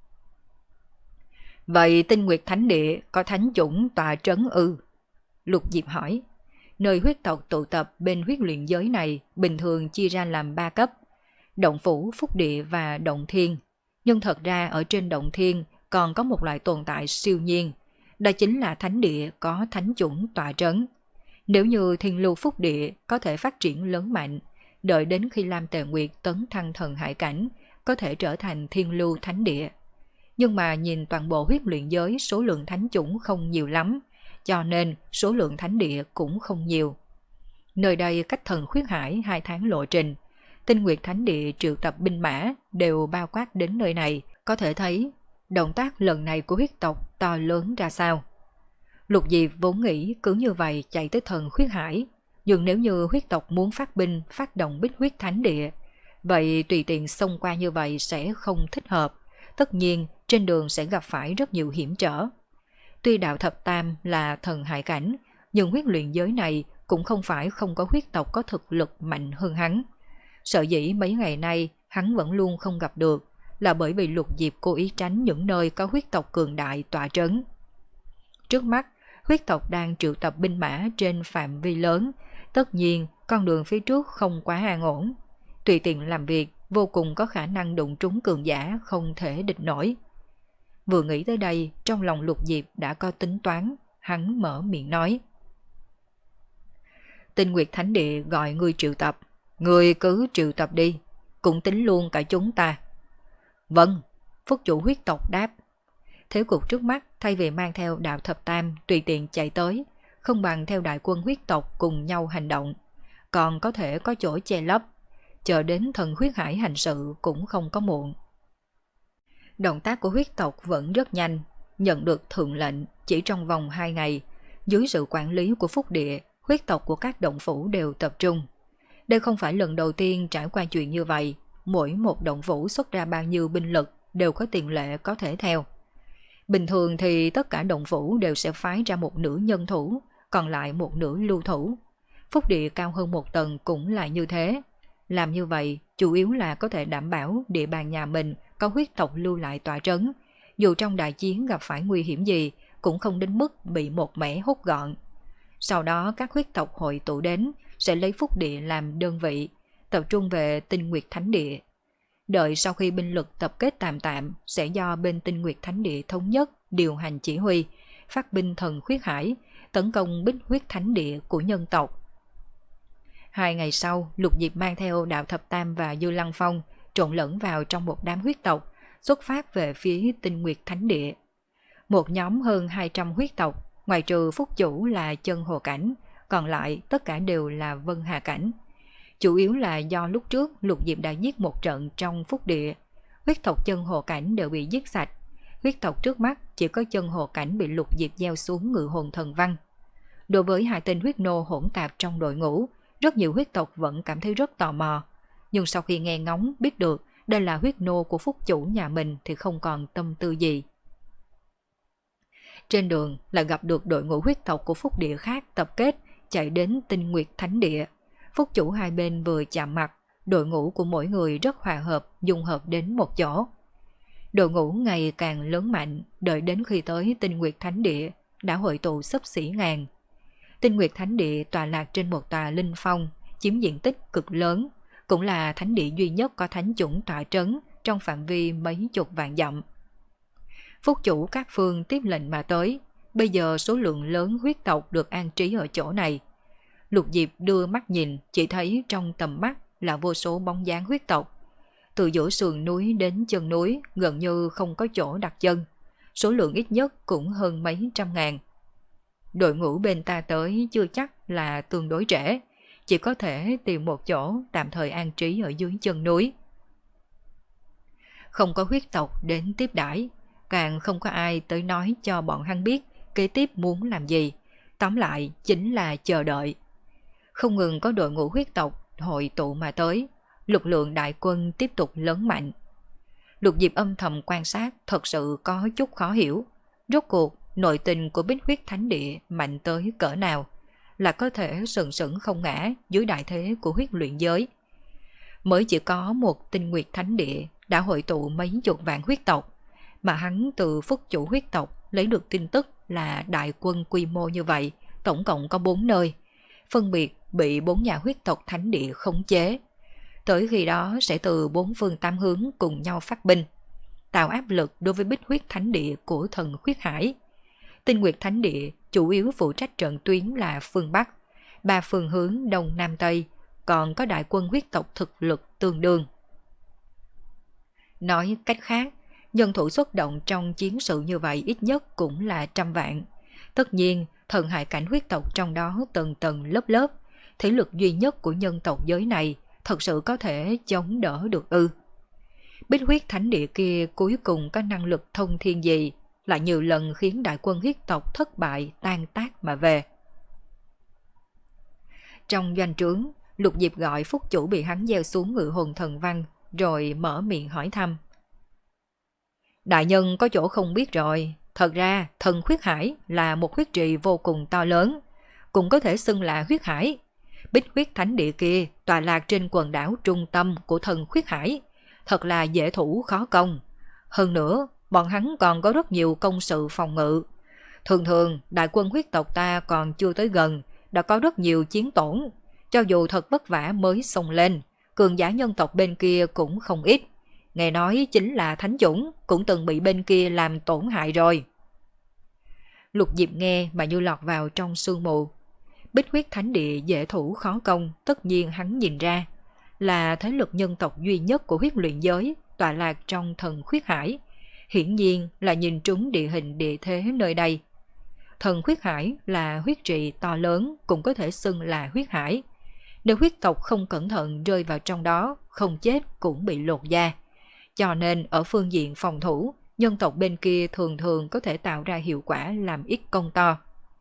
Vậy Tinh Nguyệt Thánh Địa có thánh chủng tọa trấn ư? Lục Diệp hỏi. Nơi huyết tộc tụ tập bên huyết luyện giới này bình thường chia ra làm ba cấp, động phủ, phúc địa và động thiên. Nhưng thật ra ở trên động thiên còn có một loại tồn tại siêu nhiên, đó chính là thánh địa có thánh chủng tọa trấn. Nếu như thiên lưu phúc địa có thể phát triển lớn mạnh, đợi đến khi Lam Tề Nguyệt tấn thăng thần hải cảnh, có thể trở thành thiên lưu thánh địa. Nhưng mà nhìn toàn bộ huyết luyện giới số lượng thánh chủng không nhiều lắm, cho nên số lượng thánh địa cũng không nhiều. Nơi đây cách thần khuyết hải hai tháng lộ trình, Tinh Nguyệt Thánh Địa triệu tập binh mã đều bao quát đến nơi này, có thể thấy động tác lần này của huyết tộc to lớn ra sao. Lục Diệp vốn nghĩ cứ như vậy chạy tới thần khuyết hải, nhưng nếu như huyết tộc muốn phát binh phát động Bích Huyết Thánh Địa, vậy tùy tiện xông qua như vậy sẽ không thích hợp, tất nhiên trên đường sẽ gặp phải rất nhiều hiểm trở. Tuy đạo thập tam là thần hải cảnh, nhưng huyết luyện giới này cũng không phải không có huyết tộc có thực lực mạnh hơn hắn. Sợ dĩ mấy ngày nay hắn vẫn luôn không gặp được là bởi vì Lục Diệp cố ý tránh những nơi có huyết tộc cường đại tọa trấn. Trước mắt, huyết tộc đang triệu tập binh mã trên phạm vi lớn, tất nhiên con đường phía trước không quá an ổn. Tùy tiện làm việc vô cùng có khả năng đụng trúng cường giả không thể địch nổi. Vừa nghĩ tới đây, trong lòng Lục Diệp đã có tính toán, hắn mở miệng nói. Tinh Nguyệt Thánh Địa gọi ngươi triệu tập, ngươi cứ triệu tập đi, cũng tính luôn cả chúng ta. Vâng, phúc chủ huyết tộc đáp. Thế cục trước mắt thay vì mang theo đạo thập tam tùy tiện chạy tới, không bằng theo đại quân huyết tộc cùng nhau hành động, còn có thể có chỗ che lấp, chờ đến thần huyết hải hành sự cũng không có muộn. Động tác của huyết tộc vẫn rất nhanh, nhận được thượng lệnh chỉ trong vòng hai ngày, dưới sự quản lý của phúc địa, huyết tộc của các động phủ đều tập trung. Đây không phải lần đầu tiên trải qua chuyện như vậy, mỗi một động phủ xuất ra bao nhiêu binh lực đều có tiền lệ có thể theo. Bình thường thì tất cả động phủ đều sẽ phái ra một nửa nhân thủ, còn lại một nửa lưu thủ. Phúc địa cao hơn một tầng cũng là như thế. Làm như vậy chủ yếu là có thể đảm bảo địa bàn nhà mình có huyết tộc lưu lại tọa trấn, dù trong đại chiến gặp phải nguy hiểm gì cũng không đến mức bị một mẻ hút gọn. Sau đó các huyết tộc hội tụ đến sẽ lấy phúc địa làm đơn vị, tập trung về Tinh Nguyệt Thánh Địa. Đợi sau khi binh lực tập kết tạm tạm sẽ do bên Tinh Nguyệt Thánh Địa thống nhất điều hành chỉ huy, phát binh thần khuyết hải, tấn công Bích Huyết Thánh Địa của nhân tộc. Hai ngày sau, Lục Diệp mang theo đạo thập tam và Dư Lăng Phong trộn lẫn vào trong một đám huyết tộc, xuất phát về phía Tinh Nguyệt Thánh Địa. Một nhóm hơn hai trăm huyết tộc, ngoài trừ phúc chủ là chân hồ cảnh, còn lại tất cả đều là vân hà cảnh. Chủ yếu là do lúc trước Lục Diệp đã giết một trận trong phúc địa, huyết tộc chân hồ cảnh đều bị giết sạch. Huyết tộc trước mắt chỉ có chân hồ cảnh bị Lục Diệp gieo xuống ngự hồn thần văn. Đối với hai tên huyết nô hỗn tạp trong đội ngũ, rất nhiều huyết tộc vẫn cảm thấy rất tò mò. Nhưng sau khi nghe ngóng biết được đây là huyết nô của phúc chủ nhà mình thì không còn tâm tư gì. Trên đường là gặp được đội ngũ huyết tộc của Phúc Địa khác tập kết chạy đến Tinh Nguyệt Thánh Địa. Phúc chủ hai bên vừa chạm mặt, đội ngũ của mỗi người rất hòa hợp, dung hợp đến một chỗ. Đội ngũ ngày càng lớn mạnh, đợi đến khi tới Tinh Nguyệt Thánh Địa đã hội tụ xấp xỉ ngàn. Tinh Nguyệt Thánh Địa tọa lạc trên một tòa linh phong, chiếm diện tích cực lớn, cũng là thánh địa duy nhất có thánh chủng tọa trấn trong phạm vi mấy chục vạn dặm. Phúc chủ các phương tiếp lệnh mà tới, bây giờ số lượng lớn huyết tộc được an trí ở chỗ này. Lục Diệp đưa mắt nhìn, chỉ thấy trong tầm mắt là vô số bóng dáng huyết tộc. Từ giữa sườn núi đến chân núi gần như không có chỗ đặt chân, số lượng ít nhất cũng hơn mấy trăm ngàn. Đội ngũ bên ta tới chưa chắc là tương đối trẻ, chỉ có thể tìm một chỗ tạm thời an trí ở dưới chân núi. Không có huyết tộc đến tiếp đãi, càng không có ai tới nói cho bọn hắn biết kế tiếp muốn làm gì, tóm lại chính là chờ đợi. Không ngừng có đội ngũ huyết tộc hội tụ mà tới, lực lượng đại quân tiếp tục lớn mạnh. Lục Diệp âm thầm quan sát thật sự có chút khó hiểu, rốt cuộc nội tình của Bích Huyết Thánh Địa mạnh tới cỡ nào, là có thể sừng sững không ngã dưới đại thế của huyết luyện giới. Mới chỉ có một Tinh Nguyệt Thánh Địa đã hội tụ mấy chục vạn huyết tộc, mà hắn từ Phúc chủ huyết tộc lấy được tin tức là đại quân quy mô như vậy, tổng cộng có bốn nơi, phân biệt bị bốn nhà huyết tộc thánh địa khống chế. Tới khi đó sẽ từ bốn phương tám hướng cùng nhau phát binh, tạo áp lực đối với Bích Huyết Thánh Địa của thần Khuyết Hải. Tinh Nguyệt Thánh Địa chủ yếu phụ trách trận tuyến là phương Bắc, ba phương hướng Đông Nam Tây, còn có đại quân huyết tộc thực lực tương đương. Nói cách khác, nhân thủ xuất động trong chiến sự như vậy ít nhất cũng là trăm vạn. Tất nhiên, thần hải cảnh huyết tộc trong đó tầng tầng lớp lớp, thế lực duy nhất của nhân tộc giới này thật sự có thể chống đỡ được ư? Bích Huyết Thánh Địa kia cuối cùng có năng lực thông thiên gì, lại nhiều lần khiến đại quân huyết tộc thất bại tan tác mà về. Trong doanh trướng, Lục Diệp gọi Phúc chủ bị hắn gieo xuống ngự hồn thần văn, rồi mở miệng hỏi thăm. Đại nhân có chỗ không biết rồi, thật ra thần Khuyết Hải là một huyết trì vô cùng to lớn, cũng có thể xưng là huyết hải. Bích Huyết Thánh Địa kia tọa lạc trên quần đảo trung tâm của thần Khuyết Hải, thật là dễ thủ khó công. Hơn nữa, bọn hắn còn có rất nhiều công sự phòng ngự. Thường thường, đại quân huyết tộc ta còn chưa tới gần, đã có rất nhiều chiến tổn. Cho dù thật vất vả mới xông lên, cường giả nhân tộc bên kia cũng không ít. Nghe nói chính là thánh chủng, cũng từng bị bên kia làm tổn hại rồi. Lục Diệp nghe mà như lọt vào trong sương mù. Bích Huyết Thánh Địa dễ thủ khó công, tất nhiên hắn nhìn ra, là thế lực nhân tộc duy nhất của huyết luyện giới tọa lạc trong thần Khuyết Hải. Hiển nhiên là nhìn trúng địa hình địa thế nơi đây. Thần Khuyết Hải là huyết trì to lớn, cũng có thể xưng là huyết hải. Nếu huyết tộc không cẩn thận rơi vào trong đó, không chết cũng bị lột da. Cho nên ở phương diện phòng thủ, nhân tộc bên kia thường thường có thể tạo ra hiệu quả làm ít công to.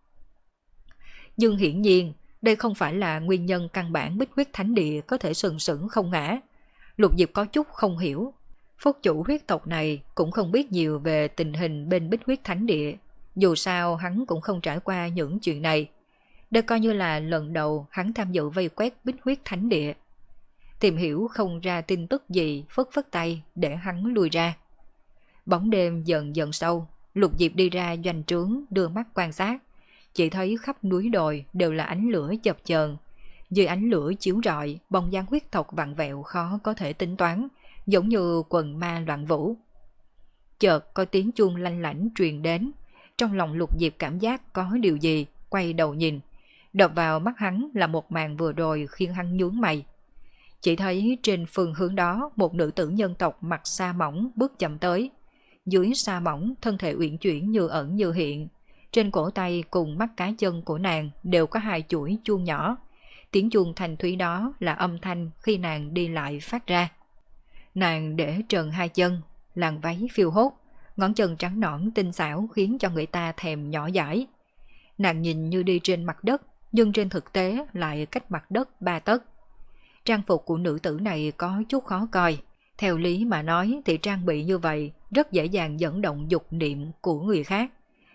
Nhưng hiển nhiên, đây không phải là nguyên nhân căn bản Bích Huyết Thánh Địa có thể sừng sững không ngã. Lục Diệp có chút không hiểu. Phúc chủ huyết tộc này cũng không biết nhiều về tình hình bên Bích Huyết Thánh Địa. Dù sao hắn cũng không trải qua những chuyện này. Đây coi như là lần đầu hắn tham dự vây quét Bích Huyết Thánh Địa. Tìm hiểu không ra tin tức gì, phất phất tay để hắn lui ra. Bóng đêm dần dần sâu, Lục Diệp đi ra doanh trướng đưa mắt quan sát. Chỉ thấy khắp núi đồi đều là ánh lửa chập chờn. Dưới ánh lửa chiếu rọi, bóng dáng huyết tộc vặn vẹo khó có thể tính toán, giống như quần ma loạn vũ. Chợt có tiếng chuông lanh lảnh truyền đến, trong lòng Lục Diệp cảm giác có điều gì, quay đầu nhìn. Đập vào mắt hắn là một màn vừa rồi khiến hắn nhướng mày. Chỉ thấy trên phương hướng đó một nữ tử nhân tộc mặc sa mỏng bước chậm tới. Dưới sa mỏng thân thể uyển chuyển như ẩn như hiện. Trên cổ tay cùng mắt cá chân của nàng đều có hai chuỗi chuông nhỏ. Tiếng chuông thanh thúy đó là âm thanh khi nàng đi lại phát ra. Nàng để trần hai chân, làn váy phiêu hốt, ngón chân trắng nõn tinh xảo khiến cho người ta thèm nhỏ dãi. Nàng nhìn như đi trên mặt đất, nhưng trên thực tế lại cách mặt đất ba tấc. Trang phục của nữ tử này có chút khó coi. Theo lý mà nói thì trang bị như vậy rất dễ dàng dẫn động dục niệm của người khác.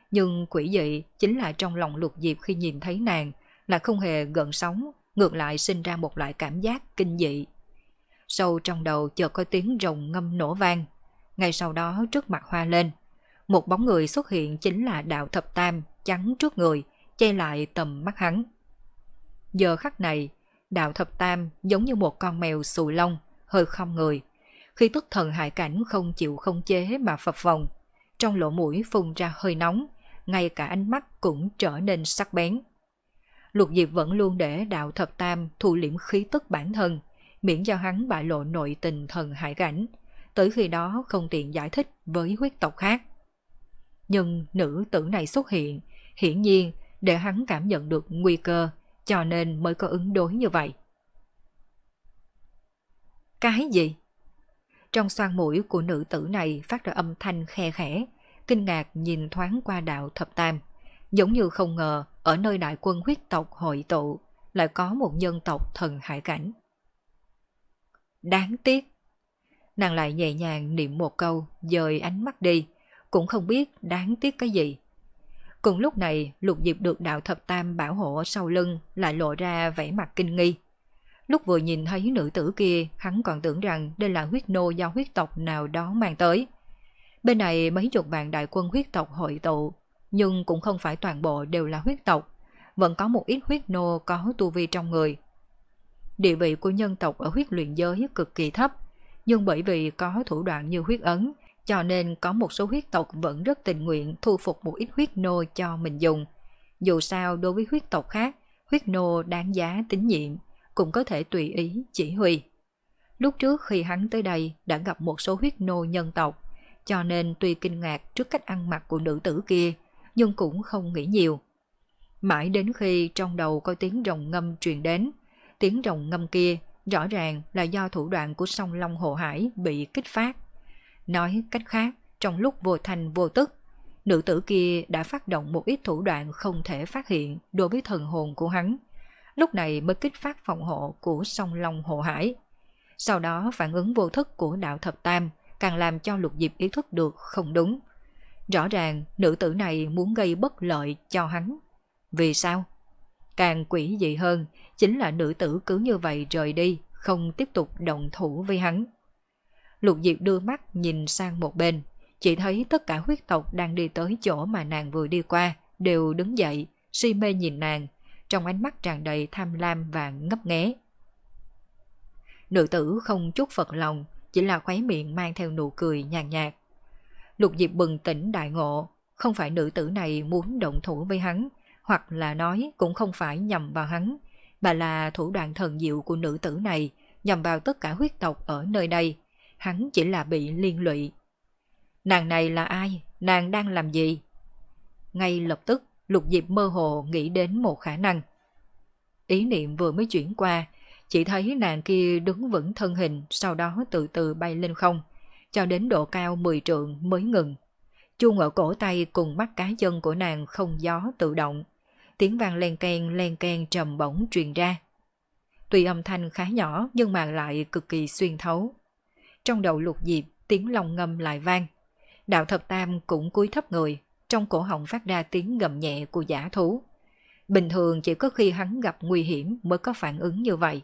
Nhưng quỷ dị chính là trong lòng Lục Diệp khi nhìn thấy nàng là không hề gợn sóng, ngược lại sinh ra một loại cảm giác kinh dị. Sâu trong đầu chợt có tiếng rồng ngâm nổ vang. Ngay sau đó trước mặt hoa lên, một bóng người xuất hiện chính là Đạo Thập Tam chắn trước người, che lại tầm mắt hắn. Giờ khắc này, Đạo Thập Tam giống như một con mèo xù lông, hơi khom người. Khi tức thần hại cảnh không chịu không chế mà phập phồng, trong lỗ mũi phun ra hơi nóng, ngay cả ánh mắt cũng trở nên sắc bén. Lục Diệp vẫn luôn để Đạo Thập Tam thu liễm khí tức bản thân, miễn cho hắn bại lộ nội tình thần hải cảnh, tới khi đó không tiện giải thích với huyết tộc khác. Nhưng nữ tử này xuất hiện, hiển nhiên để hắn cảm nhận được nguy cơ, cho nên mới có ứng đối như vậy. Cái gì? Trong xoang mũi của nữ tử này phát ra âm thanh khe khẽ, kinh ngạc nhìn thoáng qua Đạo Thập Tam, giống như không ngờ ở nơi đại quân huyết tộc hội tụ lại có một nhân tộc thần hải cảnh. Đáng tiếc. Nàng lại nhẹ nhàng niệm một câu, dời ánh mắt đi, cũng không biết đáng tiếc cái gì. Cùng lúc này, Lục Diệp được Đạo Thập Tam bảo hộ ở sau lưng lại lộ ra vẻ mặt kinh nghi. Lúc vừa nhìn thấy nữ tử kia, hắn còn tưởng rằng đây là huyết nô do huyết tộc nào đó mang tới. Bên này mấy chục vạn đại quân huyết tộc hội tụ, nhưng cũng không phải toàn bộ đều là huyết tộc, vẫn có một ít huyết nô có tu vi trong người. Địa vị của nhân tộc ở huyết luyện giới cực kỳ thấp, nhưng bởi vì có thủ đoạn như huyết ấn, cho nên có một số huyết tộc vẫn rất tình nguyện thu phục một ít huyết nô cho mình dùng. Dù sao đối với huyết tộc khác, huyết nô đáng giá tín nhiệm, cũng có thể tùy ý chỉ huy. Lúc trước khi hắn tới đây đã gặp một số huyết nô nhân tộc, cho nên tuy kinh ngạc trước cách ăn mặc của nữ tử kia, nhưng cũng không nghĩ nhiều. Mãi đến khi trong đầu có tiếng rồng ngâm truyền đến, tiếng rồng ngâm kia rõ ràng là do thủ đoạn của Song Long Hộ Hải bị kích phát. Nói cách khác, trong lúc vô thành vô tức, nữ tử kia đã phát động một ít thủ đoạn không thể phát hiện đối với thần hồn của hắn, lúc này mới kích phát phòng hộ của Song Long Hộ Hải. Sau đó phản ứng vô thức của Đạo Thập Tam càng làm cho Lục Diệp ý thức được không đúng. Rõ ràng nữ tử này muốn gây bất lợi cho hắn. Vì sao? Càng quỷ dị hơn chính là nữ tử cứ như vậy rời đi, không tiếp tục động thủ với hắn. Lục Diệp đưa mắt nhìn sang một bên, chỉ thấy tất cả huyết tộc đang đi tới chỗ mà nàng vừa đi qua đều đứng dậy, si mê nhìn nàng, trong ánh mắt tràn đầy tham lam và ngấp nghé. Nữ tử không chút phật lòng, chỉ là khóe miệng mang theo nụ cười nhàn nhạt. Lục Diệp bừng tỉnh đại ngộ, không phải nữ tử này muốn động thủ với hắn, hoặc là nói cũng không phải nhằm vào hắn, mà là thủ đoạn thần diệu của nữ tử này nhằm vào tất cả huyết tộc ở nơi đây. Hắn chỉ là bị liên lụy. Nàng này là ai? Nàng đang làm gì? Ngay lập tức, Lục Diệp mơ hồ nghĩ đến một khả năng. Ý niệm vừa mới chuyển qua, chỉ thấy nàng kia đứng vững thân hình, sau đó từ từ bay lên không, cho đến độ cao mười trượng mới ngừng. Chuông ở cổ tay cùng mắt cá chân của nàng không gió tự động, tiếng vang len keng len keng trầm bổng truyền ra. Tuy âm thanh khá nhỏ nhưng mà lại cực kỳ xuyên thấu. Trong đầu Lục Diệp, tiếng long ngâm lại vang. Đạo Thập Tam cũng cúi thấp người, trong cổ họng phát ra tiếng gầm nhẹ của dã thú. Bình thường chỉ có khi hắn gặp nguy hiểm mới có phản ứng như vậy.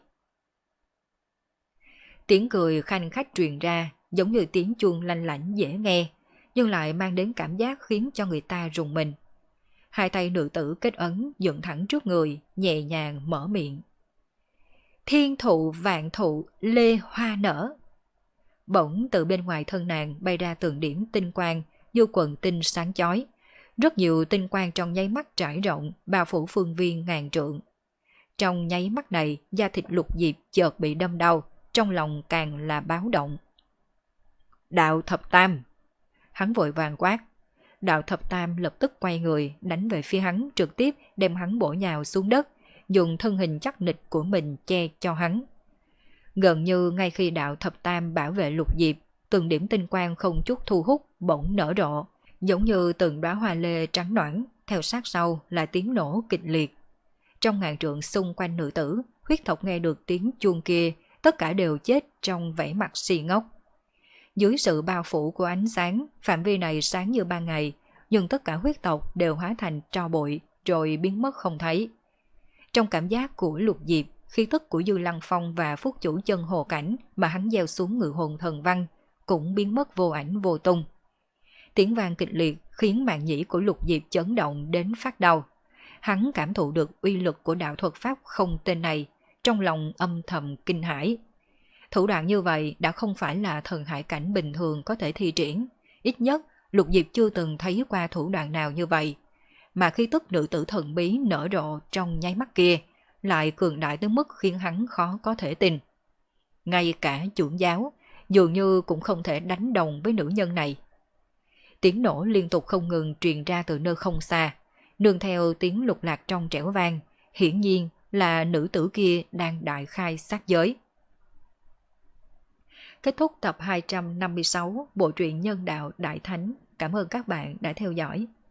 Tiếng cười khanh khách truyền ra, giống như tiếng chuông lanh lảnh dễ nghe, nhưng lại mang đến cảm giác khiến cho người ta rùng mình. Hai tay nữ tử kết ấn dựng thẳng trước người, nhẹ nhàng mở miệng. Thiên thụ vạn thụ lê hoa nở. Bỗng từ bên ngoài thân nàng bay ra từng điểm tinh quang, vô quần tinh sáng chói. Rất nhiều tinh quang trong nháy mắt trải rộng, bao phủ phương viên ngàn trượng. Trong nháy mắt này, da thịt Lục Diệp chợt bị đâm đau, trong lòng càng là báo động. Đạo Thập Tam! Hắn vội vàng quát. Đạo Thập Tam lập tức quay người, đánh về phía hắn, trực tiếp đem hắn bổ nhào xuống đất, dùng thân hình chắc nịch của mình che cho hắn. Gần như ngay khi Đạo Thập Tam bảo vệ Lục Diệp, từng điểm tinh quang không chút thu hút bỗng nở rộ, giống như từng đóa hoa lê trắng nõn, theo sát sau là tiếng nổ kịch liệt. Trong ngàn trượng xung quanh nữ tử, huyết tộc nghe được tiếng chuông kia, tất cả đều chết trong vẻ mặt si ngốc. Dưới sự bao phủ của ánh sáng, phạm vi này sáng như ban ngày, nhưng tất cả huyết tộc đều hóa thành tro bụi rồi biến mất không thấy. Trong cảm giác của Lục Diệp, khí tức của Dư Lăng Phong và phúc chủ chân hồ cảnh mà hắn gieo xuống ngự hồn thần văn cũng biến mất vô ảnh vô tung. Tiếng vang kịch liệt khiến màng nhĩ của Lục Diệp chấn động đến phát đau. Hắn cảm thụ được uy lực của đạo thuật pháp không tên này, trong lòng âm thầm kinh hãi. Thủ đoạn như vậy đã không phải là thần hải cảnh bình thường có thể thi triển, ít nhất Lục Diệp chưa từng thấy qua thủ đoạn nào như vậy. Mà khí tức nữ tử thần bí nở rộ trong nháy mắt kia lại cường đại tới mức khiến hắn khó có thể tin. Ngay cả trưởng giáo dường như cũng không thể đánh đồng với nữ nhân này. Tiếng nổ liên tục không ngừng truyền ra từ nơi không xa, nương theo tiếng lục lạc trong trẻo vang, hiển nhiên là nữ tử kia đang đại khai sát giới. Kết thúc tập hai trăm năm mươi sáu bộ truyện Nhân đạo Đại Thánh. Cảm ơn các bạn đã theo dõi.